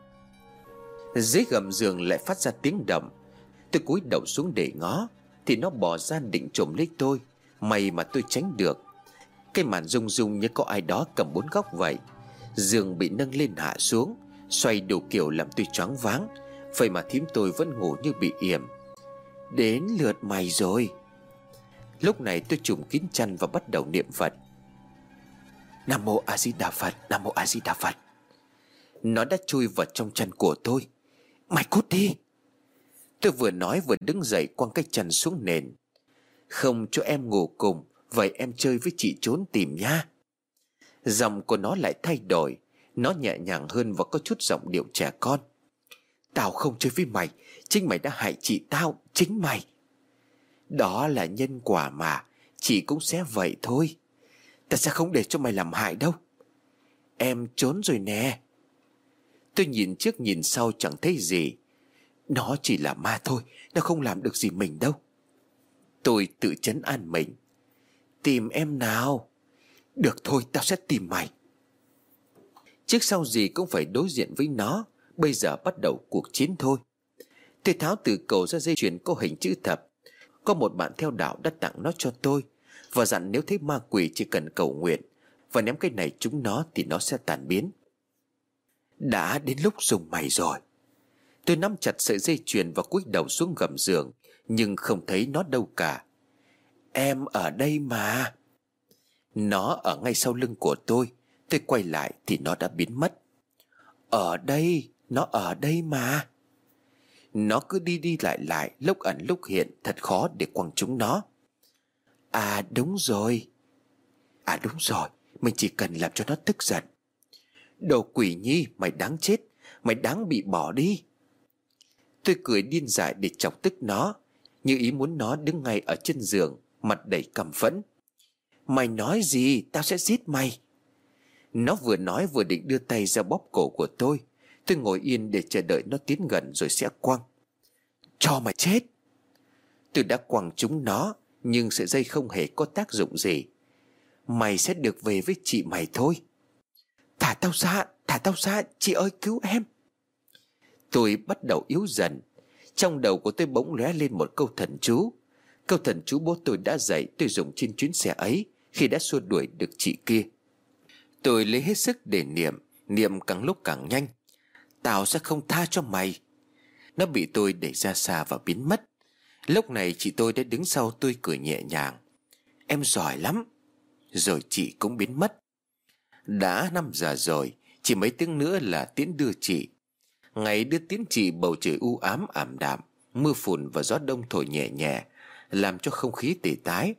Dưới gầm giường lại phát ra tiếng động. Tôi cúi đầu xuống để ngó thì nó bò ra định trộm lấy tôi. May mà tôi tránh được. Cái màn rung rung như có ai đó cầm bốn góc vậy. Giường bị nâng lên hạ xuống, xoay đủ kiểu làm tôi choáng váng. Vậy mà thím tôi vẫn ngủ như bị yểm. "Đến lượt mày rồi." Lúc này tôi trùm kín chăn và bắt đầu niệm Phật: "Nam mô A Di Đà Phật, Nam mô A Di Đà Phật." Nó đã chui vào trong chăn của tôi. "Mày cút đi." Tôi vừa nói vừa đứng dậy quăng cái chăn xuống nền. "Không cho em ngủ cùng, vậy em chơi với chị trốn tìm nha." Giọng của nó lại thay đổi. Nó nhẹ nhàng hơn và có chút giọng điệu trẻ con: "Tao không chơi với mày. Chính mày đã hại chị tao, chính mày." "Đó là nhân quả mà, chị cũng sẽ vậy thôi. Ta sẽ không để cho mày làm hại đâu." "Em trốn rồi nè." Tôi nhìn trước nhìn sau chẳng thấy gì. Nó chỉ là ma thôi, nó không làm được gì mình đâu. Tôi tự trấn an mình: "Tìm em nào." "Được thôi, tao sẽ tìm mày." Trước sau gì cũng phải đối diện với nó. Bây giờ bắt đầu cuộc chiến thôi. Tôi tháo từ cổ ra dây chuyền có hình chữ thập. Có một bạn theo đạo đã tặng nó cho tôi và dặn nếu thấy ma quỷ chỉ cần cầu nguyện và ném cái này trúng nó thì nó sẽ tan biến. Đã đến lúc dùng mày rồi. Tôi nắm chặt sợi dây chuyền và cúi đầu xuống gầm giường, nhưng không thấy nó đâu cả. "Em ở đây mà." Nó ở ngay sau lưng của tôi. Tôi quay lại thì nó đã biến mất. "Ở đây, nó ở đây mà." Nó cứ đi đi lại lại, lúc ẩn lúc hiện, thật khó để quăng chúng nó. À đúng rồi, mình chỉ cần làm cho nó tức giận." "Đồ quỷ nhi, mày đáng chết, mày đáng bị bỏ đi." Tôi cười điên dại để chọc tức nó, như ý muốn nó đứng ngay ở chân giường, mặt đầy căm phẫn. "Mày nói gì, tao sẽ giết mày." Nó vừa nói vừa định đưa tay ra bóp cổ của tôi. Tôi ngồi yên để chờ đợi nó tiến gần rồi sẽ quăng. "Cho mày chết." Tôi đã quăng chúng nó, nhưng sợi dây không hề có tác dụng gì. "Mày sẽ được về với chị mày thôi." Thả tao ra, chị ơi cứu em." Tôi bắt đầu yếu dần. Trong đầu của tôi bỗng lóe lên một câu thần chú. Câu thần chú bố tôi đã dạy tôi dùng trên chuyến xe ấy khi đã xua đuổi được chị kia. Tôi lấy hết sức để niệm càng lúc càng nhanh: "Tao sẽ không tha cho mày." Nó bị tôi đẩy ra xa và biến mất. Lúc này chị tôi đã đứng sau tôi cười nhẹ nhàng: "Em giỏi lắm." Rồi chị cũng biến mất. Đã 5 giờ rồi, chỉ mấy tiếng nữa là tiễn đưa chị. Ngày đưa tiễn chị, bầu trời u ám ảm đạm, mưa phùn và gió đông thổi nhẹ nhẹ, làm cho không khí tê tái.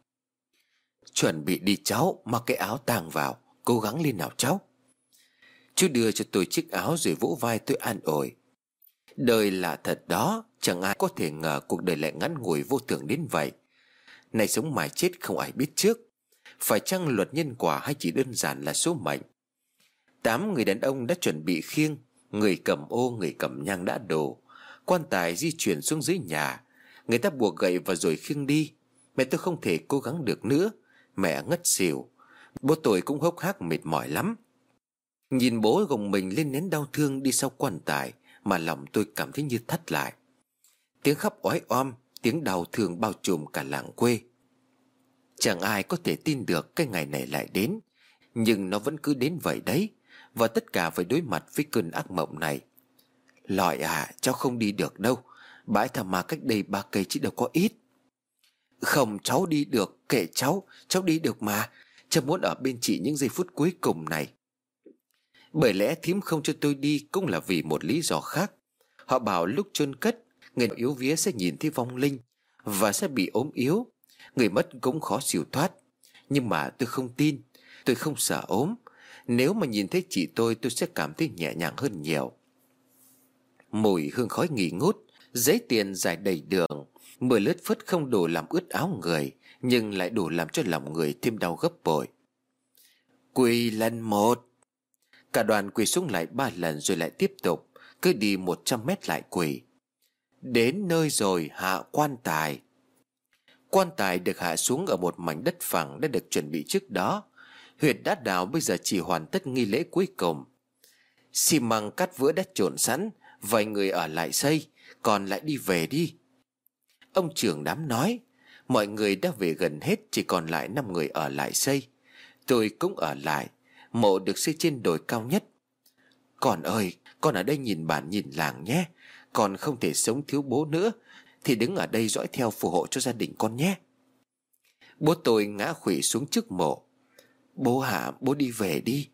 "Chuẩn bị đi cháu, mặc cái áo tang vào, cố gắng lên nào cháu." Chú đưa cho tôi chiếc áo rồi vỗ vai tôi an ủi: "Đời lạ thật đó, chẳng ai có thể ngờ cuộc đời lại ngắn ngủi vô thường đến vậy. Này sống mãi chết không ai biết trước. Phải chăng luật nhân quả hay chỉ đơn giản là số mệnh?" 8 người đàn ông đã chuẩn bị khiêng Người cầm ô, người cầm nhang đã đổ. Quan tài di chuyển xuống dưới nhà. Người ta buộc gậy và rồi khiêng đi. Mẹ tôi không thể cố gắng được nữa. Mẹ ngất xỉu. Bố tôi cũng hốc hác mệt mỏi lắm. Nhìn bố gồng mình lên nén đau thương đi sau quan tài mà lòng tôi cảm thấy như thắt lại. Tiếng khóc oái oăm, tiếng đau thương bao trùm cả làng quê. Chẳng ai có thể tin được cái ngày này lại đến. Nhưng nó vẫn cứ đến vậy đấy. Và tất cả phải đối mặt với cơn ác mộng này. Lọi à, cháu không đi được đâu. Bãi Tha Ma cách đây 3 cây chứ đâu có ít. Không, cháu đi được. Kệ cháu đi được mà. Cháu muốn ở bên chị những giây phút cuối cùng này. Bởi lẽ thím không cho tôi đi cũng là vì một lý do khác. Họ bảo lúc chôn cất, người yếu vía sẽ nhìn thấy vong linh và sẽ bị ốm yếu. Người mất cũng khó siêu thoát. Nhưng mà tôi không tin. Tôi không sợ ốm. Nếu mà nhìn thấy chị tôi sẽ cảm thấy nhẹ nhàng hơn nhiều. Mùi hương khói nghi ngút, giấy tiền dài đầy đường. Mưa lướt phất không đủ làm ướt áo người, nhưng lại đủ làm cho lòng người thêm đau gấp bội. Quỳ lần 1. Cả đoàn quỳ xuống lại 3 lần rồi lại tiếp tục. Cứ đi 100 mét lại quỳ. Đến nơi rồi hạ quan tài. Quan tài được hạ xuống ở một mảnh đất phẳng đã được chuẩn bị trước đó. Huyệt đã đào bây giờ chỉ hoàn tất nghi lễ cuối cùng. Xi măng cát vữa đã trộn sẵn. Vài người ở lại xây, còn lại đi về đi. Ông trưởng đám nói. Mọi người đã về gần hết, chỉ còn lại 5 người ở lại xây. Tôi cũng ở lại. Mộ được xây trên đồi cao nhất. Con ơi, con ở đây nhìn bản nhìn làng nhé. Con không thể sống thiếu bố nữa, thì đứng ở đây dõi theo phù hộ cho gia đình con nhé. Bố tôi ngã khuỵu xuống trước mộ. Bố hả, bố đi về đi.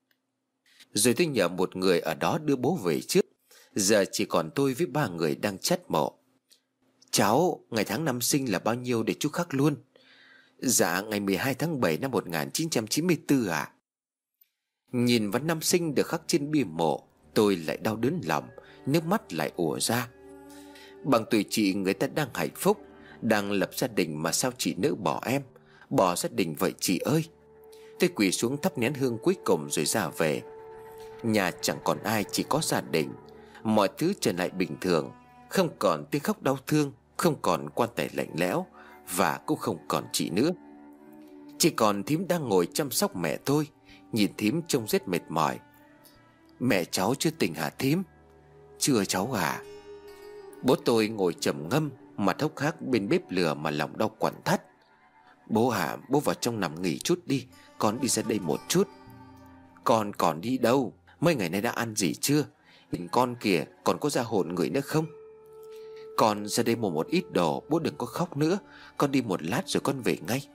Rồi tôi nhờ một người ở đó đưa bố về trước. Giờ chỉ còn tôi với 3 người đang chắt mộ. Cháu, ngày tháng năm sinh là bao nhiêu để chú khắc luôn? Dạ, ngày 12 tháng 7 năm 1994 ạ. Nhìn vào năm sinh được khắc trên bia mộ, tôi lại đau đớn lòng, nước mắt lại ùa ra. Bằng tuổi chị người ta đang hạnh phúc, đang lập gia đình mà sao chị nỡ bỏ em, bỏ gia đình vậy chị ơi. Tôi quỳ xuống thắp nén hương cuối cùng rồi ra về. Nhà chẳng còn ai, chỉ có gia đình. Mọi thứ trở lại bình thường. Không còn tiếng khóc đau thương, không còn quan tài lạnh lẽo, và cũng không còn chị nữa. Chỉ còn thím đang ngồi chăm sóc mẹ tôi. Nhìn thím trông rất mệt mỏi. Mẹ cháu chưa tỉnh hả thím? Chưa cháu à. Bố tôi ngồi trầm ngâm, mặt hốc hác bên bếp lửa mà lòng đau quặn thắt. Bố hả, bố vào trong nằm nghỉ chút đi, con đi ra đây một chút. Con còn đi đâu? Mấy ngày nay đã ăn gì chưa? Nhìn con kìa, còn có ra hồn người nữa không? Con ra đây mua một ít đồ, bố đừng có khóc nữa. Con đi một lát rồi con về ngay.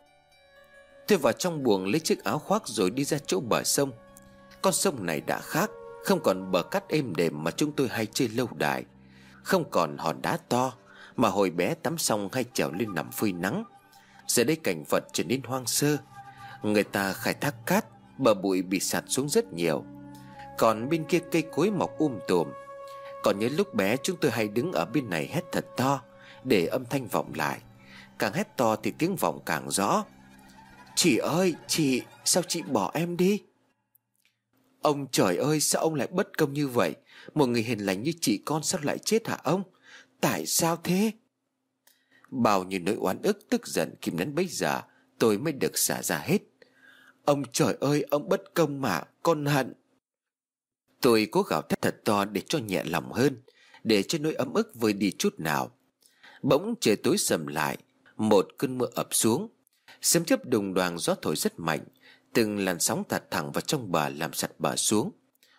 Tôi vào trong buồng lấy chiếc áo khoác rồi đi ra chỗ bờ sông. Con sông này đã khác, không còn bờ cát êm đềm mà chúng tôi hay chơi lâu đài, không còn hòn đá to mà hồi bé tắm xong hay trèo lên nằm phơi nắng. Giờ đây cảnh vật trở nên hoang sơ. Người ta khai thác cát, bờ bụi bị sạt xuống rất nhiều. Còn bên kia cây cối mọc tùm. Còn nhớ lúc bé chúng tôi hay đứng ở bên này hét thật to để âm thanh vọng lại. Càng hét to thì tiếng vọng càng rõ. Chị ơi, chị, sao chị bỏ em đi? Ông trời ơi, sao ông lại bất công như vậy? Một người hiền lành như chị con sao lại chết hả ông? Tại sao thế? Bao nhiêu nỗi oán ức tức giận kìm nén bấy giờ tôi mới được xả ra hết. Ông trời ơi, ông bất công mà, con hận. Tôi cố gào thét thật to để cho nhẹ lòng hơn, để cho nỗi ấm ức vơi đi chút nào. Bỗng trời tối sầm lại, một cơn mưa ập xuống. Sấm chớp đùng đoàng, gió thổi rất mạnh, từng làn sóng tạt thẳng vào trong bờ làm sạt bờ xuống.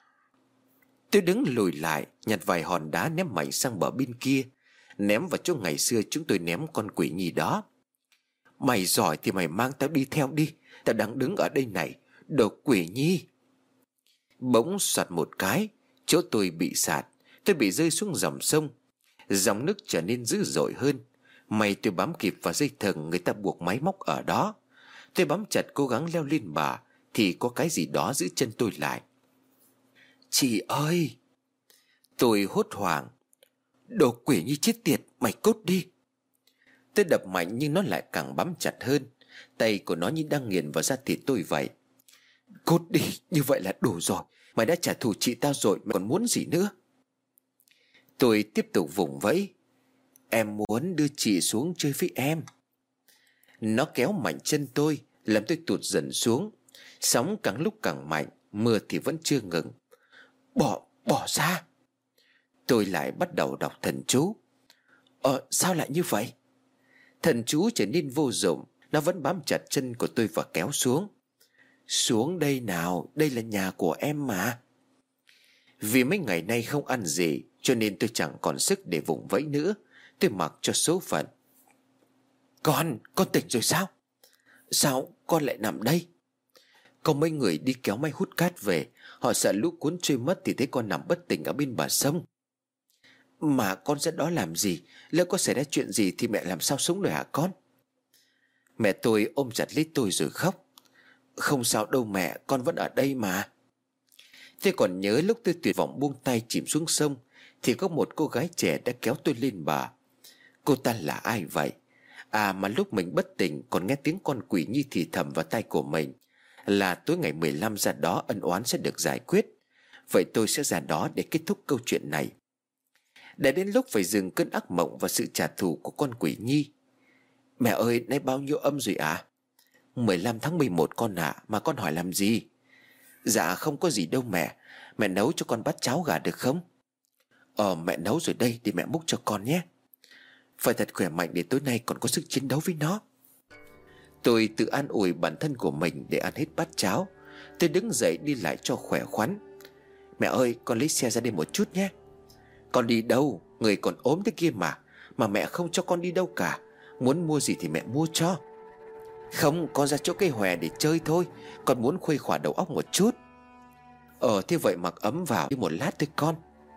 Tôi đứng lùi lại, nhặt vài hòn đá ném mạnh sang bờ bên kia, ném vào chỗ ngày xưa chúng tôi ném con quỷ nhi đó. Mày giỏi thì mày mang tao đi theo đi, tao đang đứng ở đây này, đồ quỷ nhi. Bỗng soạt một cái, chỗ tôi bị sạt, tôi bị rơi xuống dòng sông. Dòng nước trở nên dữ dội hơn. May tôi bám kịp vào dây thừng người ta buộc máy móc ở đó. Tôi bám chặt cố gắng leo lên bờ, thì có cái gì đó giữ chân tôi lại. Chị ơi! Tôi hốt hoảng. Đồ quỷ nhi chết tiệt, mày cút đi! Tôi đập mạnh nhưng nó lại càng bám chặt hơn. Tay của nó như đang nghiền vào da thịt tôi vậy. Cút đi, như vậy là đủ rồi. Mày đã trả thù chị tao rồi, mày còn muốn gì nữa? Tôi tiếp tục vùng vẫy. Em muốn đưa chị xuống chơi với em. Nó kéo mạnh chân tôi, làm tôi tụt dần xuống. Sóng càng lúc càng mạnh, mưa thì vẫn chưa ngừng. Bỏ ra. Tôi lại bắt đầu đọc thần chú. Sao lại như vậy? Thần chú trở nên vô dụng. Nó vẫn bám chặt chân của tôi và kéo xuống. Xuống đây nào, đây là nhà của em mà. Vì mấy ngày nay không ăn gì, cho nên tôi chẳng còn sức để vùng vẫy nữa. Tôi mặc cho số phận. Con tỉnh rồi sao? Sao con lại nằm đây? Có mấy người đi kéo máy hút cát về. Họ sợ lũ cuốn trôi mất thì thấy con nằm bất tỉnh ở bên bờ sông. Mà con ra đó làm gì? Lỡ có xảy ra chuyện gì thì mẹ làm sao sống nổi hả con? Mẹ tôi ôm chặt lấy tôi rồi khóc. Không sao đâu mẹ, con vẫn ở đây mà. Tôi còn nhớ lúc tôi tuyệt vọng buông tay chìm xuống sông, thì có một cô gái trẻ đã kéo tôi lên bờ. Cô ta là ai vậy? Mà lúc mình bất tỉnh còn nghe tiếng con quỷ nhi thì thầm vào tai của mình là tối ngày 15 ra đó ân oán sẽ được giải quyết. Vậy tôi sẽ ra đó để kết thúc câu chuyện này. Đã đến lúc phải dừng cơn ác mộng và sự trả thù của con quỷ nhi. Mẹ ơi, nay bao nhiêu âm rồi ạ? 15 tháng 11 con ạ. Mà con hỏi làm gì? Dạ không có gì đâu mẹ. Mẹ nấu cho con bát cháo gà được không? Mẹ nấu rồi đây, để mẹ múc cho con nhé. Phải thật khỏe mạnh để tối nay còn có sức chiến đấu với nó. Tôi tự an ủi bản thân của mình để ăn hết bát cháo. Tôi đứng dậy đi lại cho khỏe khoắn. Mẹ ơi, con lấy xe ra đây một chút nhé. Con đi đâu? Người còn ốm thế kia mà. Mà mẹ không cho con đi đâu cả. Muốn mua gì thì mẹ mua cho. Không, con ra chỗ cây hòe để chơi thôi. Con muốn khuây khỏa đầu óc một chút. Thế vậy mặc ấm vào đi một lát thôi con.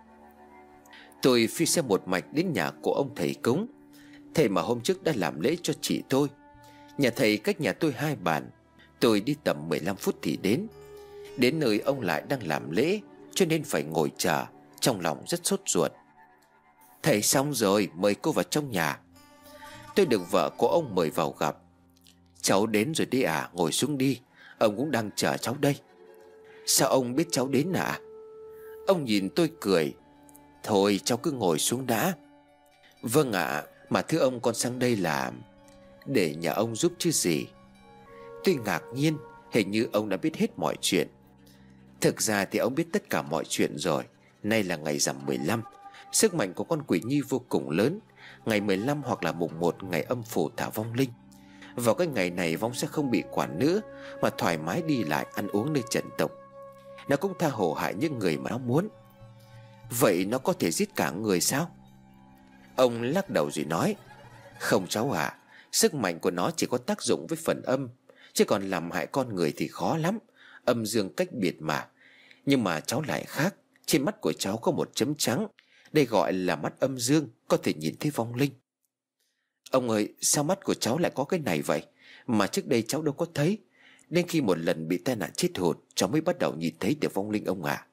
Tôi phi xe một mạch đến nhà của ông thầy cúng. Thầy mà hôm trước đã làm lễ cho chị tôi. Nhà thầy cách nhà tôi 2 bàn. Tôi đi tầm 15 phút thì đến. Đến nơi ông lại đang làm lễ, cho nên phải ngồi chờ, trong lòng rất sốt ruột. Thầy xong rồi, mời cô vào trong nhà. Tôi được vợ của ông mời vào gặp. Cháu đến rồi đi à, ngồi xuống đi. Ông cũng đang chờ cháu đây. Sao ông biết cháu đến à? Ông nhìn tôi cười. Thôi cháu cứ ngồi xuống đã. Vâng ạ, mà thưa ông con sang đây là để nhờ ông giúp chứ gì. Tôi ngạc nhiên, hình như ông đã biết hết mọi chuyện. Thực ra thì ông biết tất cả mọi chuyện rồi. Nay là ngày rằm 15. Sức mạnh của con quỷ nhi vô cùng lớn. Ngày 15 hoặc là mùng 1 ngày âm phủ thả vong linh. Vào cái ngày này vong sẽ không bị quản nữa, mà thoải mái đi lại ăn uống nơi trần tộc. Nó cũng tha hồ hại những người mà nó muốn. Vậy nó có thể giết cả người sao? Ông lắc đầu rồi nói. Không cháu ạ, sức mạnh của nó chỉ có tác dụng với phần âm, chứ còn làm hại con người thì khó lắm. Âm dương cách biệt mà. Nhưng mà cháu lại khác. Trên mắt của cháu có một chấm trắng. Đây gọi là mắt âm dương, có thể nhìn thấy vong linh. Ông ơi, sao mắt của cháu lại có cái này vậy? Mà trước đây cháu đâu có thấy. Nên khi một lần bị tai nạn chết hụt, cháu mới bắt đầu nhìn thấy được vong linh ông ạ.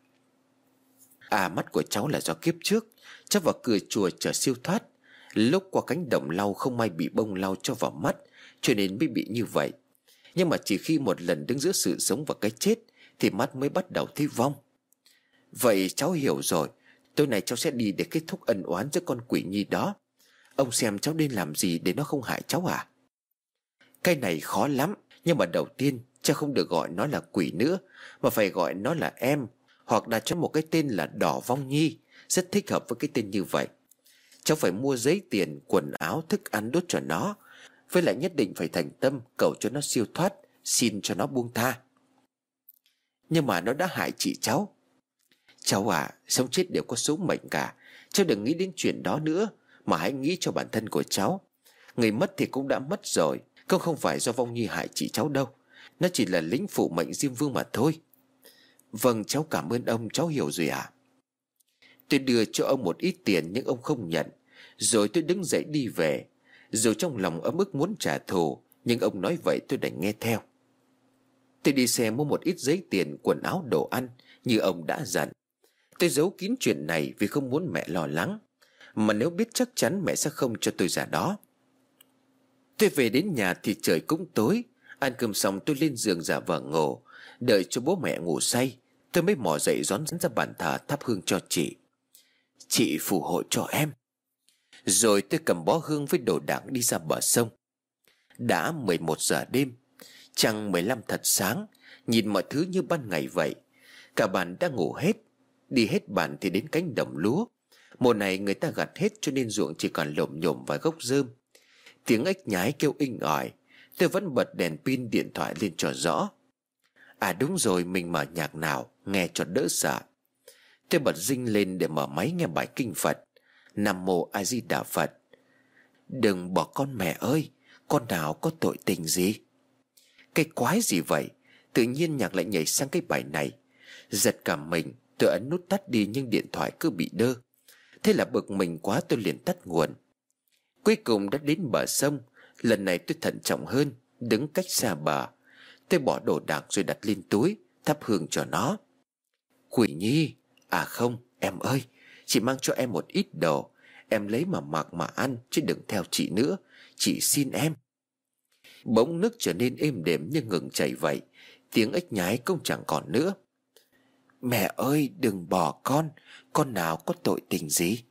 Mắt của cháu là do kiếp trước cháu vào cửa chùa chờ siêu thoát. Lúc qua cánh đồng lau không may bị bông lau cho vào mắt, cho nên mới bị như vậy. Nhưng mà chỉ khi một lần đứng giữa sự sống và cái chết thì mắt mới bắt đầu thấy vong. Vậy cháu hiểu rồi. Tối nay cháu sẽ đi để kết thúc ân oán giữa con quỷ nhi đó. Ông xem cháu nên làm gì để nó không hại cháu à? Cái này khó lắm. Nhưng mà đầu tiên cháu không được gọi nó là quỷ nữa, mà phải gọi nó là em, hoặc đặt cho một cái tên là Đỏ Vong Nhi. Rất thích hợp với cái tên như vậy. Cháu phải mua giấy tiền, quần áo, thức ăn đốt cho nó. Với lại nhất định phải thành tâm cầu cho nó siêu thoát, xin cho nó buông tha. Nhưng mà nó đã hại chị cháu. Cháu à, sống chết đều có số mệnh cả. Cháu đừng nghĩ đến chuyện đó nữa, mà hãy nghĩ cho bản thân của cháu. Người mất thì cũng đã mất rồi. Không phải do Vong Nhi hại chị cháu đâu. Nó chỉ là lính phụ mệnh Diêm Vương mà thôi. Vâng, cháu cảm ơn ông, cháu hiểu rồi ạ. Tôi đưa cho ông một ít tiền nhưng ông không nhận. Rồi tôi đứng dậy đi về. Dù trong lòng ấm ức muốn trả thù, nhưng ông nói vậy tôi đành nghe theo. Tôi đi xe mua một ít giấy tiền, quần áo, đồ ăn như ông đã dặn. Tôi giấu kín chuyện này vì không muốn mẹ lo lắng. Mà nếu biết chắc chắn mẹ sẽ không cho tôi ra đó. Tôi về đến nhà thì trời cũng tối. Ăn cơm xong tôi lên giường giả vờ ngủ, đợi cho bố mẹ ngủ say. Tôi mới mò dậy rón rén ra bàn thờ thắp hương cho chị. Chị phù hộ cho em. Rồi tôi cầm bó hương với đồ đạc đi ra bờ sông. Đã 11 giờ đêm, trăng 15 thật sáng, nhìn mọi thứ như ban ngày vậy. Cả bản đã ngủ hết. Đi hết bản thì đến cánh đồng lúa. Mùa này người ta gặt hết cho nên ruộng chỉ còn lồm nhồm vài gốc rơm. Tiếng ếch nhái kêu inh ỏi. Tôi vẫn bật đèn pin điện thoại lên cho rõ. À đúng rồi, mình mở nhạc nào nghe cho đỡ sợ. Tôi bật dinh lên để mở máy nghe bài kinh Phật. Nam mô A Di Đà Phật. Đừng bỏ con mẹ ơi, con nào có tội tình gì. Cái quái gì vậy? Tự nhiên nhạc lại nhảy sang cái bài này. Giật cả mình, tôi ấn nút tắt đi nhưng điện thoại cứ bị đơ. Thế là bực mình quá, tôi liền tắt nguồn. Cuối cùng đã đến bờ sông. Lần này tôi thận trọng hơn, đứng cách xa bờ. Tôi bỏ đồ đạc rồi đặt lên túi, thắp hương cho nó. Quỷ Nhi, à không, em ơi, chị mang cho em một ít đồ. Em lấy mà mặc mà ăn, chứ đừng theo chị nữa. Chị xin em. Bỗng nước trở nên êm đềm như ngừng chảy vậy. Tiếng ếch nhái cũng chẳng còn nữa. Mẹ ơi, đừng bỏ con nào có tội tình gì.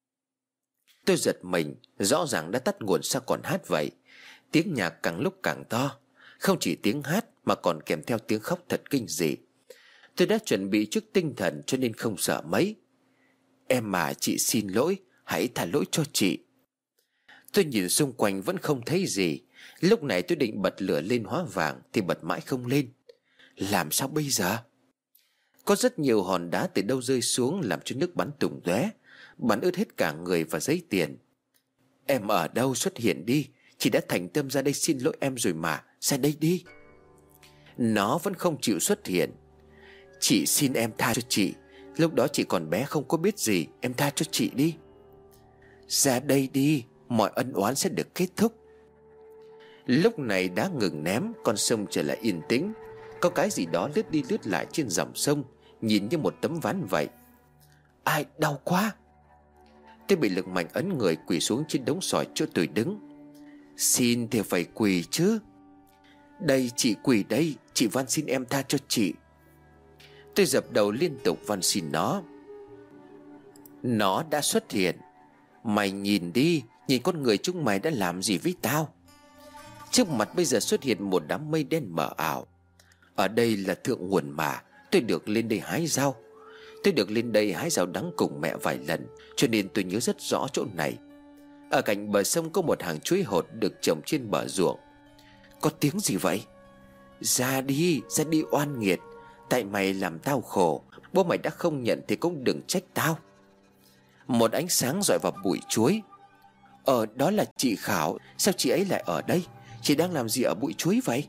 Tôi giật mình, rõ ràng đã tắt nguồn sao còn hát vậy. Tiếng nhạc càng lúc càng to. Không chỉ tiếng hát mà còn kèm theo tiếng khóc thật kinh dị. Tôi đã chuẩn bị trước tinh thần cho nên không sợ mấy. Em mà, chị xin lỗi, hãy thả lỗi cho chị. Tôi nhìn xung quanh vẫn không thấy gì. Lúc này tôi định bật lửa lên hóa vàng thì bật mãi không lên. Làm sao bây giờ? Có rất nhiều hòn đá từ đâu rơi xuống làm cho nước bắn tung tóe, bắn ướt hết cả người và giấy tiền. Em ở đâu, xuất hiện đi. Chị đã thành tâm ra đây xin lỗi em rồi mà, ra đây đi. Nó vẫn không chịu xuất hiện. Chị xin em tha cho chị. Lúc đó chị còn bé không có biết gì. Em tha cho chị đi. Ra đây đi, mọi ân oán sẽ được kết thúc. Lúc này đá ngừng ném, con sông trở lại yên tĩnh. Có cái gì đó lướt đi lướt lại trên dòng sông, nhìn như một tấm ván vậy. Ai, đau quá. Tôi bị lực mạnh ấn người quỳ xuống trên đống sỏi chỗ tôi đứng. Xin thì phải quỳ chứ. Đây, chị quỳ đây, chị van xin em tha cho chị. Tôi dập đầu liên tục van xin nó. Nó đã xuất hiện. Mày nhìn đi, nhìn con người chúng mày đã làm gì với tao. Trước mặt bây giờ xuất hiện một đám mây đen mờ ảo. Ở đây là thượng nguồn mà. Tôi được lên đây hái rau. Tôi được lên đây hái rau đắng cùng mẹ vài lần, cho nên tôi nhớ rất rõ chỗ này. Ở cạnh bờ sông có một hàng chuối hột được trồng trên bờ ruộng. Có tiếng gì vậy? Ra đi oan nghiệt. Tại mày làm tao khổ. Bố mày đã không nhận thì cũng đừng trách tao. Một ánh sáng rọi vào bụi chuối. Đó là chị Khảo. Sao chị ấy lại ở đây? Chị đang làm gì ở bụi chuối vậy?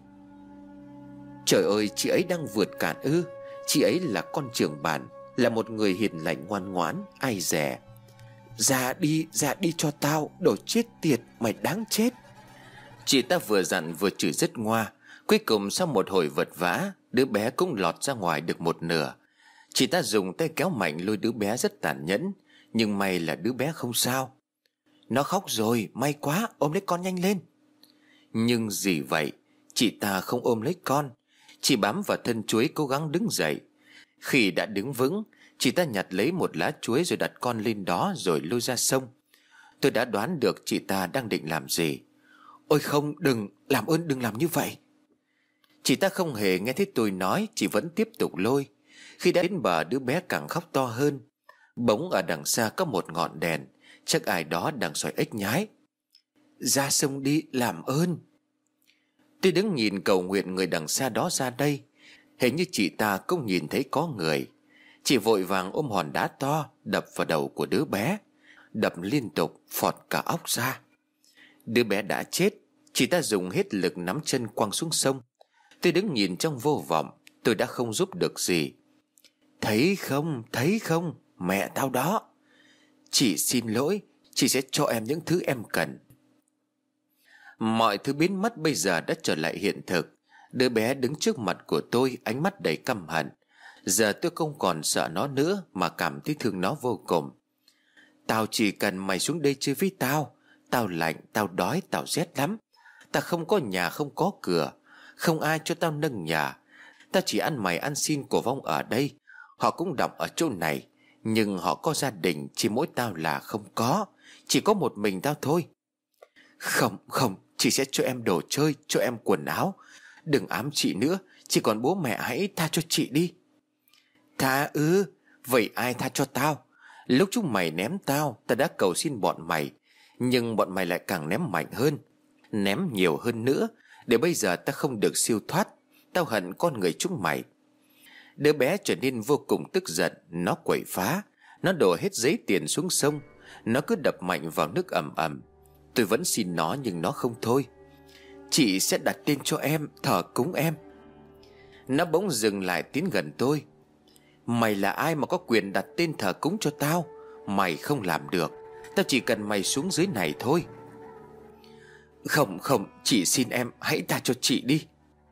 Trời ơi, chị ấy đang vượt cạn ư? Chị ấy là con trưởng bản, là một người hiền lành ngoan ngoãn, ai dè. Ra đi cho tao, đồ chết tiệt, mày đáng chết. Chị ta vừa dặn vừa chửi rất ngoa. Cuối cùng sau một hồi vật vã, đứa bé cũng lọt ra ngoài được một nửa. Chị ta dùng tay kéo mạnh lôi đứa bé rất tàn nhẫn. Nhưng may là đứa bé không sao. Nó khóc rồi, may quá, ôm lấy con nhanh lên. Nhưng gì vậy? Chị ta không ôm lấy con. Chị bám vào thân chuối cố gắng đứng dậy. Khi đã đứng vững, chị ta nhặt lấy một lá chuối rồi đặt con lên đó rồi lôi ra sông. Tôi đã đoán được chị ta đang định làm gì. Ôi không, đừng, làm ơn đừng làm như vậy. Chị ta không hề nghe thấy tôi nói, chị vẫn tiếp tục lôi. Khi đã đến bờ, đứa bé càng khóc to hơn. Bỗng ở đằng xa có một ngọn đèn. Chắc ai đó đang soi ếch nhái. Ra sông đi, làm ơn. Tôi đứng nhìn cầu nguyện người đằng xa đó ra đây. Hình như chị ta cũng nhìn thấy có người. Chị vội vàng ôm hòn đá to đập vào đầu của đứa bé. Đập liên tục phọt cả óc ra. Đứa bé đã chết. Chị ta dùng hết lực nắm chân quăng xuống sông. Tôi đứng nhìn trong vô vọng. Tôi đã không giúp được gì. Thấy không, mẹ tao đó. Chị xin lỗi, chị sẽ cho em những thứ em cần. Mọi thứ biến mất bây giờ đã trở lại hiện thực. Đứa bé đứng trước mặt của tôi, ánh mắt đầy căm hận. Giờ tôi không còn sợ nó nữa mà cảm thấy thương nó vô cùng. Tao chỉ cần mày xuống đây chơi với tao. Tao lạnh, tao đói, tao rét lắm. Tao không có nhà, không có cửa, không ai cho tao nâng nhà. Tao chỉ ăn mày ăn xin của vong ở đây, Họ cũng đọc ở chỗ này, nhưng họ có gia đình, chỉ mỗi tao là không có. Chỉ có một mình tao thôi. Không, không, chị sẽ cho em đồ chơi, cho em quần áo. Đừng ám chị nữa, chỉ còn bố mẹ hãy tha cho chị đi. Tha ư? Vậy ai tha cho tao? Lúc chúng mày ném tao, tao đã cầu xin bọn mày, nhưng bọn mày lại càng ném mạnh hơn, ném nhiều hơn nữa. Để bây giờ tao không được siêu thoát. Tao hận con người chúng mày. Đứa bé trở nên vô cùng tức giận. Nó quậy phá, nó đổ hết giấy tiền xuống sông, nó cứ đập mạnh vào nước ầm ầm. Tôi vẫn xin nó nhưng nó không thôi. Chị sẽ đặt tên cho em, thờ cúng em. Nó bỗng dừng lại tiến gần tôi. Mày là ai mà có quyền đặt tên thờ cúng cho tao? Mày không làm được. Tao chỉ cần mày xuống dưới này thôi. Không, không, chị xin em, hãy tha cho chị đi.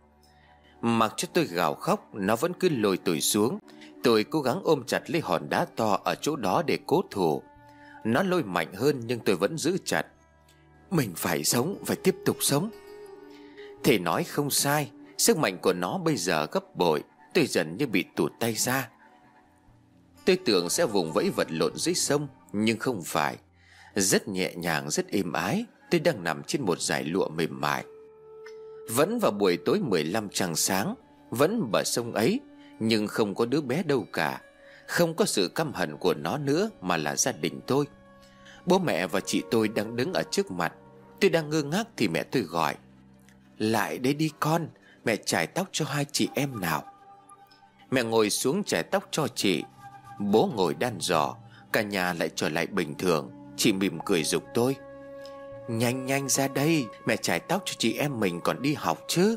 Mặc cho tôi gào khóc, nó vẫn cứ lôi tôi xuống. Tôi cố gắng ôm chặt lấy hòn đá to ở chỗ đó để cố thủ. Nó lôi mạnh hơn nhưng tôi vẫn giữ chặt. Mình phải sống, phải tiếp tục sống. Thầy nói không sai. Sức mạnh của nó bây giờ gấp bội. Tôi dần như bị tụt tay ra. Tôi tưởng sẽ vùng vẫy vật lộn dưới sông, nhưng không phải. Rất nhẹ nhàng, rất êm ái. Tôi đang nằm trên một dải lụa mềm mại. Vẫn vào buổi tối 15 trăng sáng, vẫn bờ sông ấy, nhưng không có đứa bé đâu cả. Không có sự căm hận của nó nữa, mà là gia đình tôi. Bố mẹ và chị tôi đang đứng ở trước mặt. Tôi đang ngơ ngác thì mẹ tôi gọi. Lại đây đi con, mẹ chải tóc cho hai chị em nào. Mẹ ngồi xuống chải tóc cho chị. Bố ngồi đan giò. Cả nhà lại trở lại bình thường. Chị mỉm cười giục tôi. Nhanh nhanh ra đây, mẹ chải tóc cho chị em mình còn đi học chứ.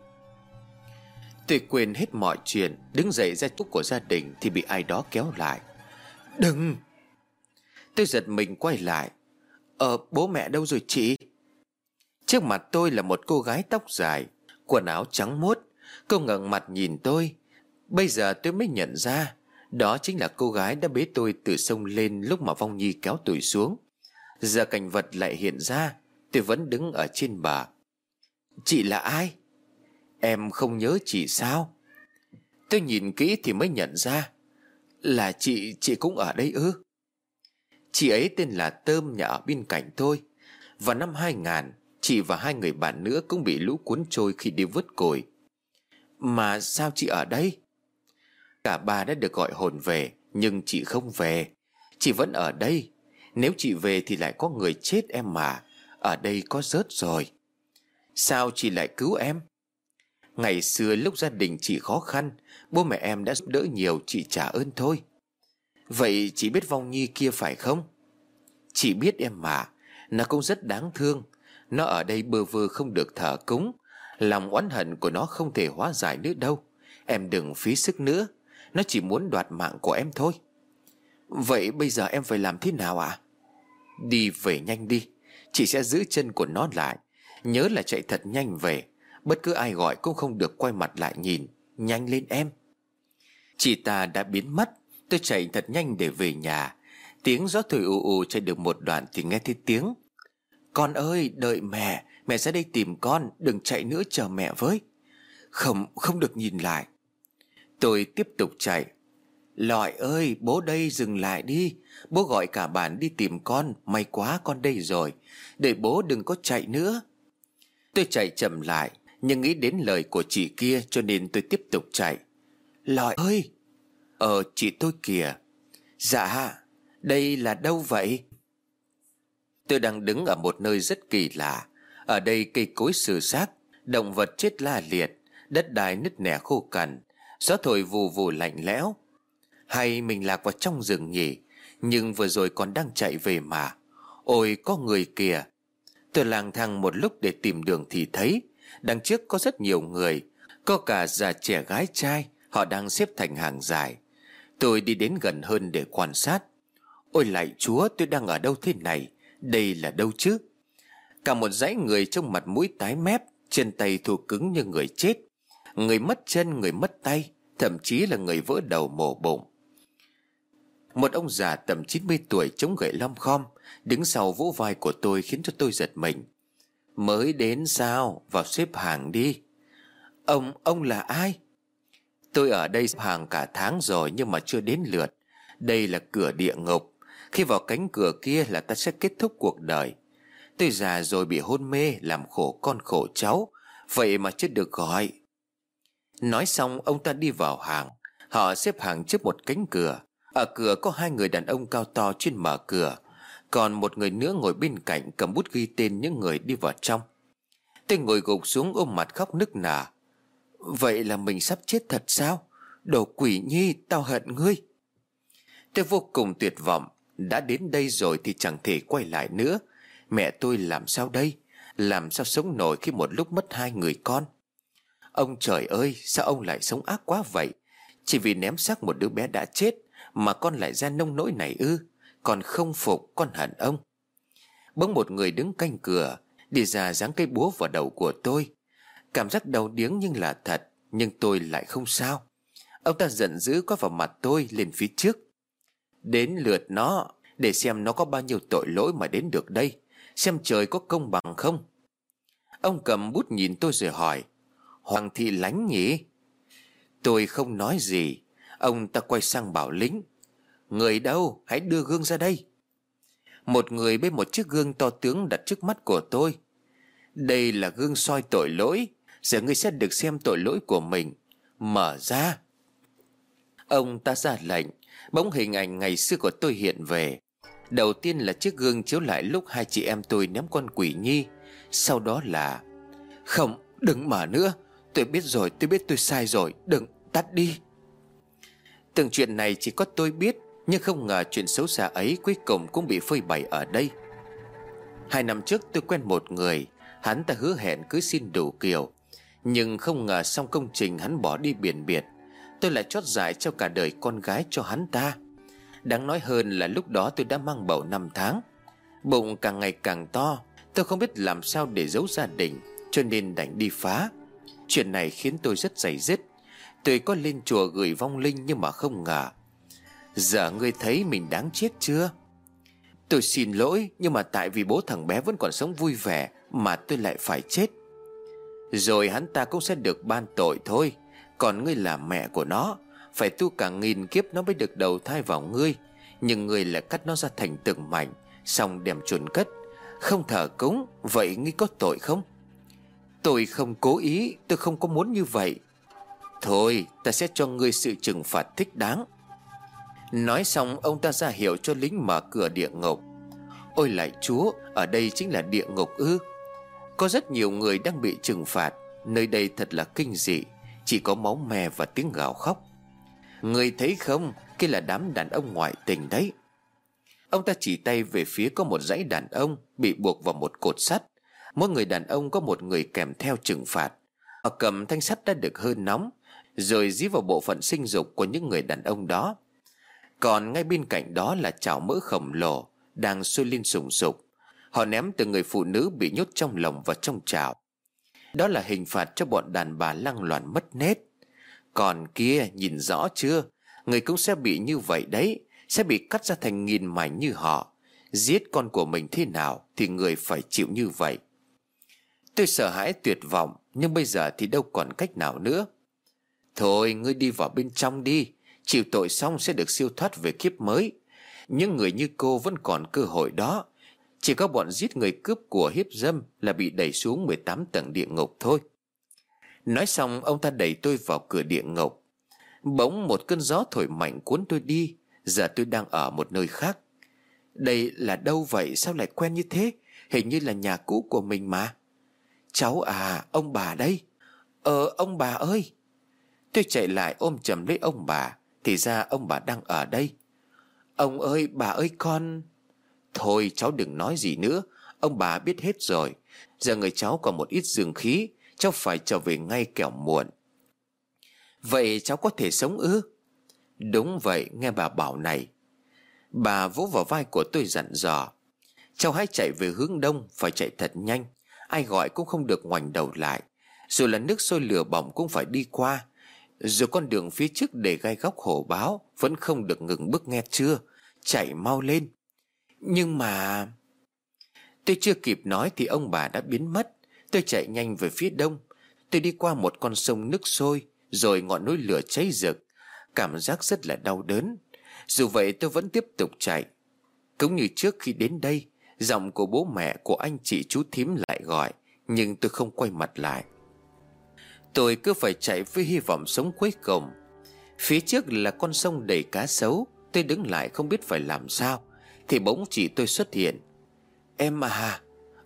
Tôi quên hết mọi chuyện, đứng dậy ra chúc của gia đình thì bị ai đó kéo lại. Đừng! Tôi giật mình quay lại. Bố mẹ đâu rồi chị? Trước mặt tôi là một cô gái tóc dài, quần áo trắng muốt. Cô ngẩng mặt nhìn tôi. Bây giờ tôi mới nhận ra đó chính là cô gái đã bế tôi từ sông lên lúc mà Vong Nhi kéo tôi xuống. Giờ cảnh vật lại hiện ra. Tôi vẫn đứng ở trên bờ. Chị là ai? Em không nhớ chị sao? Tôi nhìn kỹ thì mới nhận ra. Là chị cũng ở đây ư? Chị ấy tên là Tơm, nhà ở bên cạnh tôi. Vào năm 2000, chị và hai người bạn nữa cũng bị lũ cuốn trôi khi đi vớt cồi. Mà sao chị ở đây? Cả ba đã được gọi hồn về, nhưng chị không về. Chị vẫn ở đây. Nếu chị về thì lại có người chết em mà. Ở đây có rớt rồi. Sao chị lại cứu em? Ngày xưa lúc gia đình chị khó khăn, bố mẹ em đã giúp đỡ nhiều, chị trả ơn thôi. Vậy chị biết Vong Nhi kia phải không? Chị biết em mà. Nó cũng rất đáng thương. Nó ở đây bơ vơ không được thờ cúng. Lòng oán hận của nó không thể hóa giải nữa đâu. Em đừng phí sức nữa. Nó chỉ muốn đoạt mạng của em thôi. Vậy bây giờ em phải làm thế nào ạ? Đi về nhanh đi. Chị sẽ giữ chân của nó lại. Nhớ là chạy thật nhanh về. Bất cứ ai gọi cũng không được quay mặt lại nhìn. Nhanh lên em. Chị ta đã biến mất. Tôi chạy thật nhanh để về nhà. Tiếng gió thổi ù ù chạy được một đoạn thì nghe thấy tiếng. Con ơi, đợi mẹ. Mẹ ra đây tìm con. Đừng chạy nữa, chờ mẹ với. Không được nhìn lại. Tôi tiếp tục chạy. Lọi ơi, bố đây, dừng lại đi. Bố gọi cả bản đi tìm con. May quá con đây rồi. Để bố đừng có chạy nữa. Tôi chạy chậm lại, nhưng nghĩ đến lời của chị kia cho nên tôi tiếp tục chạy. Lọi ơi! Chị tôi kìa. Dạ, đây là đâu vậy? Tôi đang đứng ở một nơi rất kỳ lạ. Ở đây cây cối xừ xác, động vật chết la liệt, đất đai nứt nẻ khô cằn, gió thổi vù vù lạnh lẽo. Hay mình lạc vào trong rừng nhỉ? Nhưng vừa rồi còn đang chạy về mà. Ôi, có người kìa. Tôi lang thang một lúc để tìm đường thì thấy đằng trước có rất nhiều người. Có cả già trẻ gái trai. Họ đang xếp thành hàng dài. Tôi đi đến gần hơn để quan sát. Ôi lạy Chúa, tôi đang ở đâu thế này? Đây là đâu chứ? Cả một dãy người trông mặt mũi tái mét, chân tay thô cứng như người chết. Người mất chân, người mất tay, thậm chí là người vỡ đầu mổ bụng. Một ông già tầm 90 tuổi chống gậy lom khom đứng sau vỗ vai của tôi khiến cho tôi giật mình. Mới đến sao? Vào xếp hàng đi. Ông là ai? Tôi ở đây xếp hàng cả tháng rồi nhưng mà chưa đến lượt. Đây là cửa địa ngục. Khi vào cánh cửa kia là ta sẽ kết thúc cuộc đời. Tôi già rồi bị hôn mê, làm khổ con khổ cháu, vậy mà chưa được gọi. Nói xong ông ta đi vào hàng. Họ xếp hàng trước một cánh cửa. Ở cửa có hai người đàn ông cao to chuyên mở cửa, còn một người nữa ngồi bên cạnh cầm bút ghi tên những người đi vào trong. Tôi ngồi gục xuống ôm mặt khóc nức nở. Vậy là mình sắp chết thật sao? Đồ quỷ nhi, tao hận ngươi. Tôi vô cùng tuyệt vọng. Đã đến đây rồi thì chẳng thể quay lại nữa. Mẹ tôi làm sao đây? Làm sao sống nổi khi một lúc mất hai người con? Ông trời ơi, sao ông lại sống ác quá vậy? Chỉ vì ném xác một đứa bé đã chết mà con lại ra nông nỗi này ư? Con không phục, con hận ông. Bỗng một người đứng canh cửa đi ra giáng cây búa vào đầu của tôi. Cảm giác đau điếng nhưng là thật. Nhưng tôi lại không sao. Ông ta giận dữ quát vào mặt tôi lên phía trước. Đến lượt nó, để xem nó có bao nhiêu tội lỗi mà đến được đây. Xem trời có công bằng không. Ông cầm bút nhìn tôi rồi hỏi, Hoàng thị Lánh nhỉ? Tôi không nói gì. Ông ta quay sang bảo lính, người đâu, hãy đưa gương ra đây. Một người bê một chiếc gương to tướng đặt trước mắt của tôi. Đây là gương soi tội lỗi. Giờ ngươi sẽ được xem tội lỗi của mình. Mở ra. Ông ta ra lệnh. Bỗng hình ảnh ngày xưa của tôi hiện về. Đầu tiên là chiếc gương chiếu lại lúc hai chị em tôi ném con quỷ nhi. Sau đó là không, đừng mở nữa. Tôi biết rồi, tôi biết tôi sai rồi. Đừng, tắt đi. Từng chuyện này chỉ có tôi biết. Nhưng không ngờ chuyện xấu xa ấy cuối cùng cũng bị phơi bày ở đây. 2 năm trước tôi quen một người. Hắn ta hứa hẹn cưới xin đủ kiểu. Nhưng không ngờ xong công trình hắn bỏ đi biển biệt. Tôi lại chót dại cho cả đời con gái cho hắn ta. Đáng nói hơn là lúc đó tôi đã mang bầu 5 tháng. Bụng càng ngày càng to. Tôi không biết làm sao để giấu gia đình, cho nên đành đi phá. Chuyện này khiến tôi rất day dứt. Tôi có lên chùa gửi vong linh nhưng mà không ngờ. Giờ ngươi thấy mình đáng chết chưa? Tôi xin lỗi, nhưng mà tại vì bố thằng bé vẫn còn sống vui vẻ mà tôi lại phải chết. Rồi hắn ta cũng sẽ được ban tội thôi. Còn ngươi là mẹ của nó, phải tu cả nghìn kiếp nó mới được đầu thai vào ngươi. Nhưng ngươi lại cắt nó ra thành từng mảnh, xong đem chôn cất, không thờ cúng. Vậy ngươi có tội không? Tôi không cố ý, tôi không có muốn như vậy. Thôi, ta sẽ cho ngươi sự trừng phạt thích đáng. Nói xong ông ta ra hiệu cho lính mở cửa địa ngục. Ôi lạy Chúa, ở đây chính là địa ngục ư? Có rất nhiều người đang bị trừng phạt. Nơi đây thật là kinh dị, chỉ có máu me và tiếng gào khóc. Người thấy không, kia là đám đàn ông ngoại tình đấy. Ông ta chỉ tay về phía có một dãy đàn ông bị buộc vào một cột sắt. Mỗi người đàn ông có một người kèm theo trừng phạt. Họ cầm thanh sắt đã được hơi nóng, rồi dí vào bộ phận sinh dục của những người đàn ông đó. Còn ngay bên cạnh đó là chảo mỡ khổng lồ đang sôi lên sùng sục. Họ ném từ người phụ nữ bị nhốt trong lồng vào trong chảo. Đó là hình phạt cho bọn đàn bà lăng loàn mất nết. Còn kia, nhìn rõ chưa? Người cũng sẽ bị như vậy đấy. Sẽ bị cắt ra thành nghìn mảnh như họ. Giết con của mình thế nào thì người phải chịu như vậy. Tôi sợ hãi tuyệt vọng, nhưng bây giờ thì đâu còn cách nào nữa. Thôi, ngươi đi vào bên trong đi. Chịu tội xong sẽ được siêu thoát về kiếp mới. Những người như cô vẫn còn cơ hội đó. Chỉ có bọn giết người, cướp của, hiếp dâm là bị đẩy xuống 18 tầng địa ngục thôi. Nói xong ông ta đẩy tôi vào cửa địa ngục. Bỗng một cơn gió thổi mạnh cuốn tôi đi. Giờ tôi đang ở một nơi khác. Đây là đâu vậy, sao lại quen như thế? Hình như là nhà cũ của mình mà. Cháu à, ông bà đây. Ông bà ơi. Tôi chạy lại ôm chầm lấy ông bà. Thì ra ông bà đang ở đây. Ông ơi, bà ơi con. Thôi cháu đừng nói gì nữa. Ông bà biết hết rồi. Giờ người cháu còn một ít dương khí. Cháu phải trở về ngay kẻo muộn. Vậy cháu có thể sống ư? Đúng vậy, nghe bà bảo này. Bà vỗ vào vai của tôi dặn dò. Cháu hãy chạy về hướng đông, phải chạy thật nhanh. Ai gọi cũng không được ngoảnh đầu lại. Dù là nước sôi lửa bỏng cũng phải đi qua. Rồi con đường phía trước để gai góc hổ báo vẫn không được ngừng bước, nghe chưa? Chạy mau lên. Nhưng mà... Tôi chưa kịp nói thì ông bà đã biến mất. Tôi chạy nhanh về phía đông. Tôi đi qua một con sông nước sôi, rồi ngọn núi lửa cháy rực. Cảm giác rất là đau đớn. Dù vậy tôi vẫn tiếp tục chạy. Cũng như trước khi đến đây, giọng của bố mẹ, của anh chị chú thím lại gọi, nhưng tôi không quay mặt lại. Tôi cứ phải chạy với hy vọng sống cuối cùng. Phía trước là con sông đầy cá sấu. Tôi đứng lại không biết phải làm sao, thì bỗng chị tôi xuất hiện. Em à?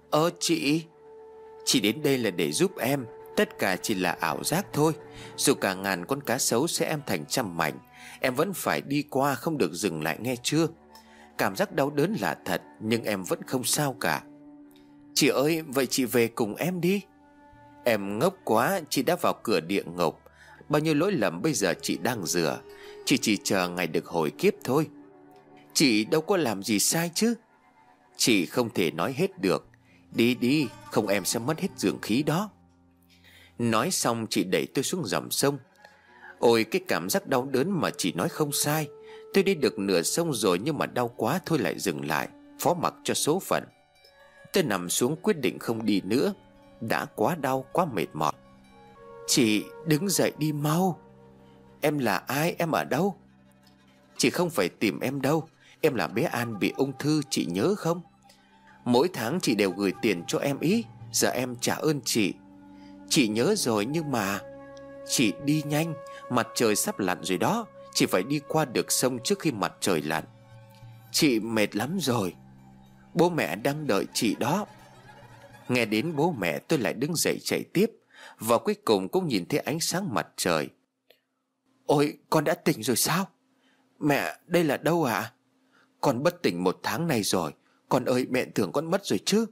Chị đến đây là để giúp em. Tất cả chỉ là ảo giác thôi. Dù cả ngàn con cá sấu sẽ em thành trăm mảnh, em vẫn phải đi qua, không được dừng lại, nghe chưa? Cảm giác đau đớn là thật, nhưng em vẫn không sao cả. Chị ơi, vậy chị về cùng em đi. Em ngốc quá, chị đã vào cửa địa ngục. Bao nhiêu lỗi lầm bây giờ chị đang rửa. Chị chỉ chờ ngày được hồi kiếp thôi. Chị đâu có làm gì sai chứ. Chị không thể nói hết được. Đi đi, không em sẽ mất hết dưỡng khí đó. Nói xong chị đẩy tôi xuống dòng sông. Ôi cái cảm giác đau đớn mà chị nói không sai. Tôi đi được nửa sông rồi, nhưng mà đau quá thôi lại dừng lại, phó mặc cho số phận. Tôi nằm xuống quyết định không đi nữa. Đã quá đau, quá mệt mỏi. Chị đứng dậy đi mau. Em là ai, em ở đâu? Chị không phải tìm em đâu. Em là bé An bị ung thư, chị nhớ không? Mỗi tháng chị đều gửi tiền cho em ý. Giờ em trả ơn chị. Chị nhớ rồi, nhưng mà chị đi nhanh, mặt trời sắp lặn rồi đó. Chị phải đi qua được sông trước khi mặt trời lặn. Chị mệt lắm rồi. Bố mẹ đang đợi chị đó. Nghe đến bố mẹ tôi lại đứng dậy chạy tiếp. Và cuối cùng cũng nhìn thấy ánh sáng mặt trời. Ôi, con đã tỉnh rồi sao? Mẹ, đây là đâu ạ? Con bất tỉnh 1 tháng nay rồi. Con ơi, mẹ tưởng con mất rồi chứ.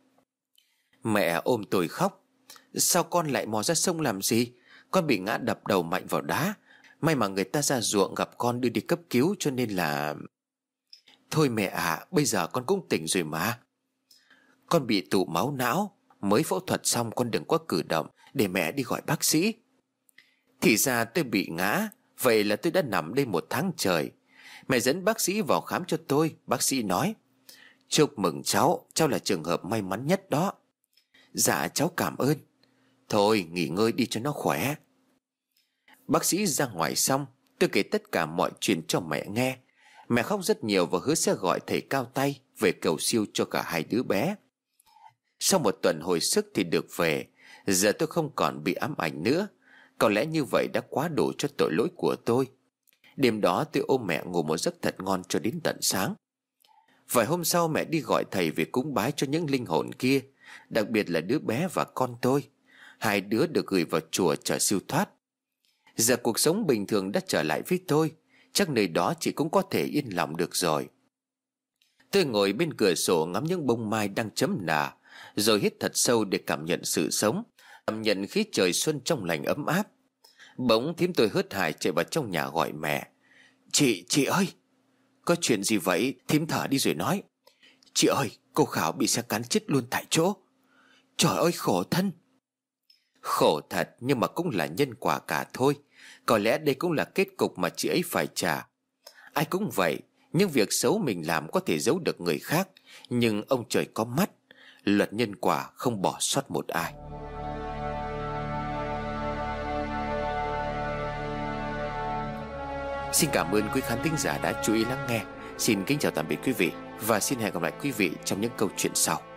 Mẹ ôm tôi khóc. Sao con lại mò ra sông làm gì? Con bị ngã đập đầu mạnh vào đá. May mà người ta ra ruộng gặp con đưa đi cấp cứu, cho nên là... Thôi mẹ ạ, bây giờ con cũng tỉnh rồi mà. Con bị tụ máu não, mới phẫu thuật xong, con đừng có cử động, để mẹ đi gọi bác sĩ. Thì ra tôi bị ngã. Vậy là tôi đã nằm đây 1 tháng trời. Mẹ dẫn bác sĩ vào khám cho tôi. Bác sĩ nói: Chúc mừng cháu, cháu là trường hợp may mắn nhất đó. Dạ cháu cảm ơn. Thôi nghỉ ngơi đi cho nó khỏe. Bác sĩ ra ngoài xong, tôi kể tất cả mọi chuyện cho mẹ nghe. Mẹ khóc rất nhiều và hứa sẽ gọi thầy cao tay về cầu siêu cho cả hai đứa bé. Sau 1 tuần hồi sức thì được về. Giờ tôi không còn bị ám ảnh nữa. Có lẽ như vậy đã quá đủ cho tội lỗi của tôi. Đêm đó tôi ôm mẹ ngủ một giấc thật ngon cho đến tận sáng. Vài hôm sau mẹ đi gọi thầy về cúng bái cho những linh hồn kia, đặc biệt là đứa bé và con tôi. 2 đứa được gửi vào chùa chờ siêu thoát. Giờ cuộc sống bình thường đã trở lại với tôi. Chắc nơi đó chị cũng có thể yên lòng được rồi. Tôi ngồi bên cửa sổ ngắm những bông mai đang chấm nở, rồi hít thật sâu để cảm nhận sự sống, cảm nhận khí trời xuân trong lành ấm áp. Bỗng thím tôi hớt hải chạy vào trong nhà gọi mẹ. Chị ơi! Có chuyện gì vậy? Thím thở đi rồi nói. Chị ơi, cô Khảo bị xe cán chết luôn tại chỗ. Trời ơi, khổ thân! Khổ thật, nhưng mà cũng là nhân quả cả thôi. Có lẽ đây cũng là kết cục mà chị ấy phải trả. Ai cũng vậy, những việc xấu mình làm có thể giấu được người khác, nhưng ông trời có mắt, luật nhân quả không bỏ sót một ai. Xin cảm ơn quý khán thính giả đã chú ý lắng nghe. Xin kính chào tạm biệt quý vị, và xin hẹn gặp lại quý vị trong những câu chuyện sau.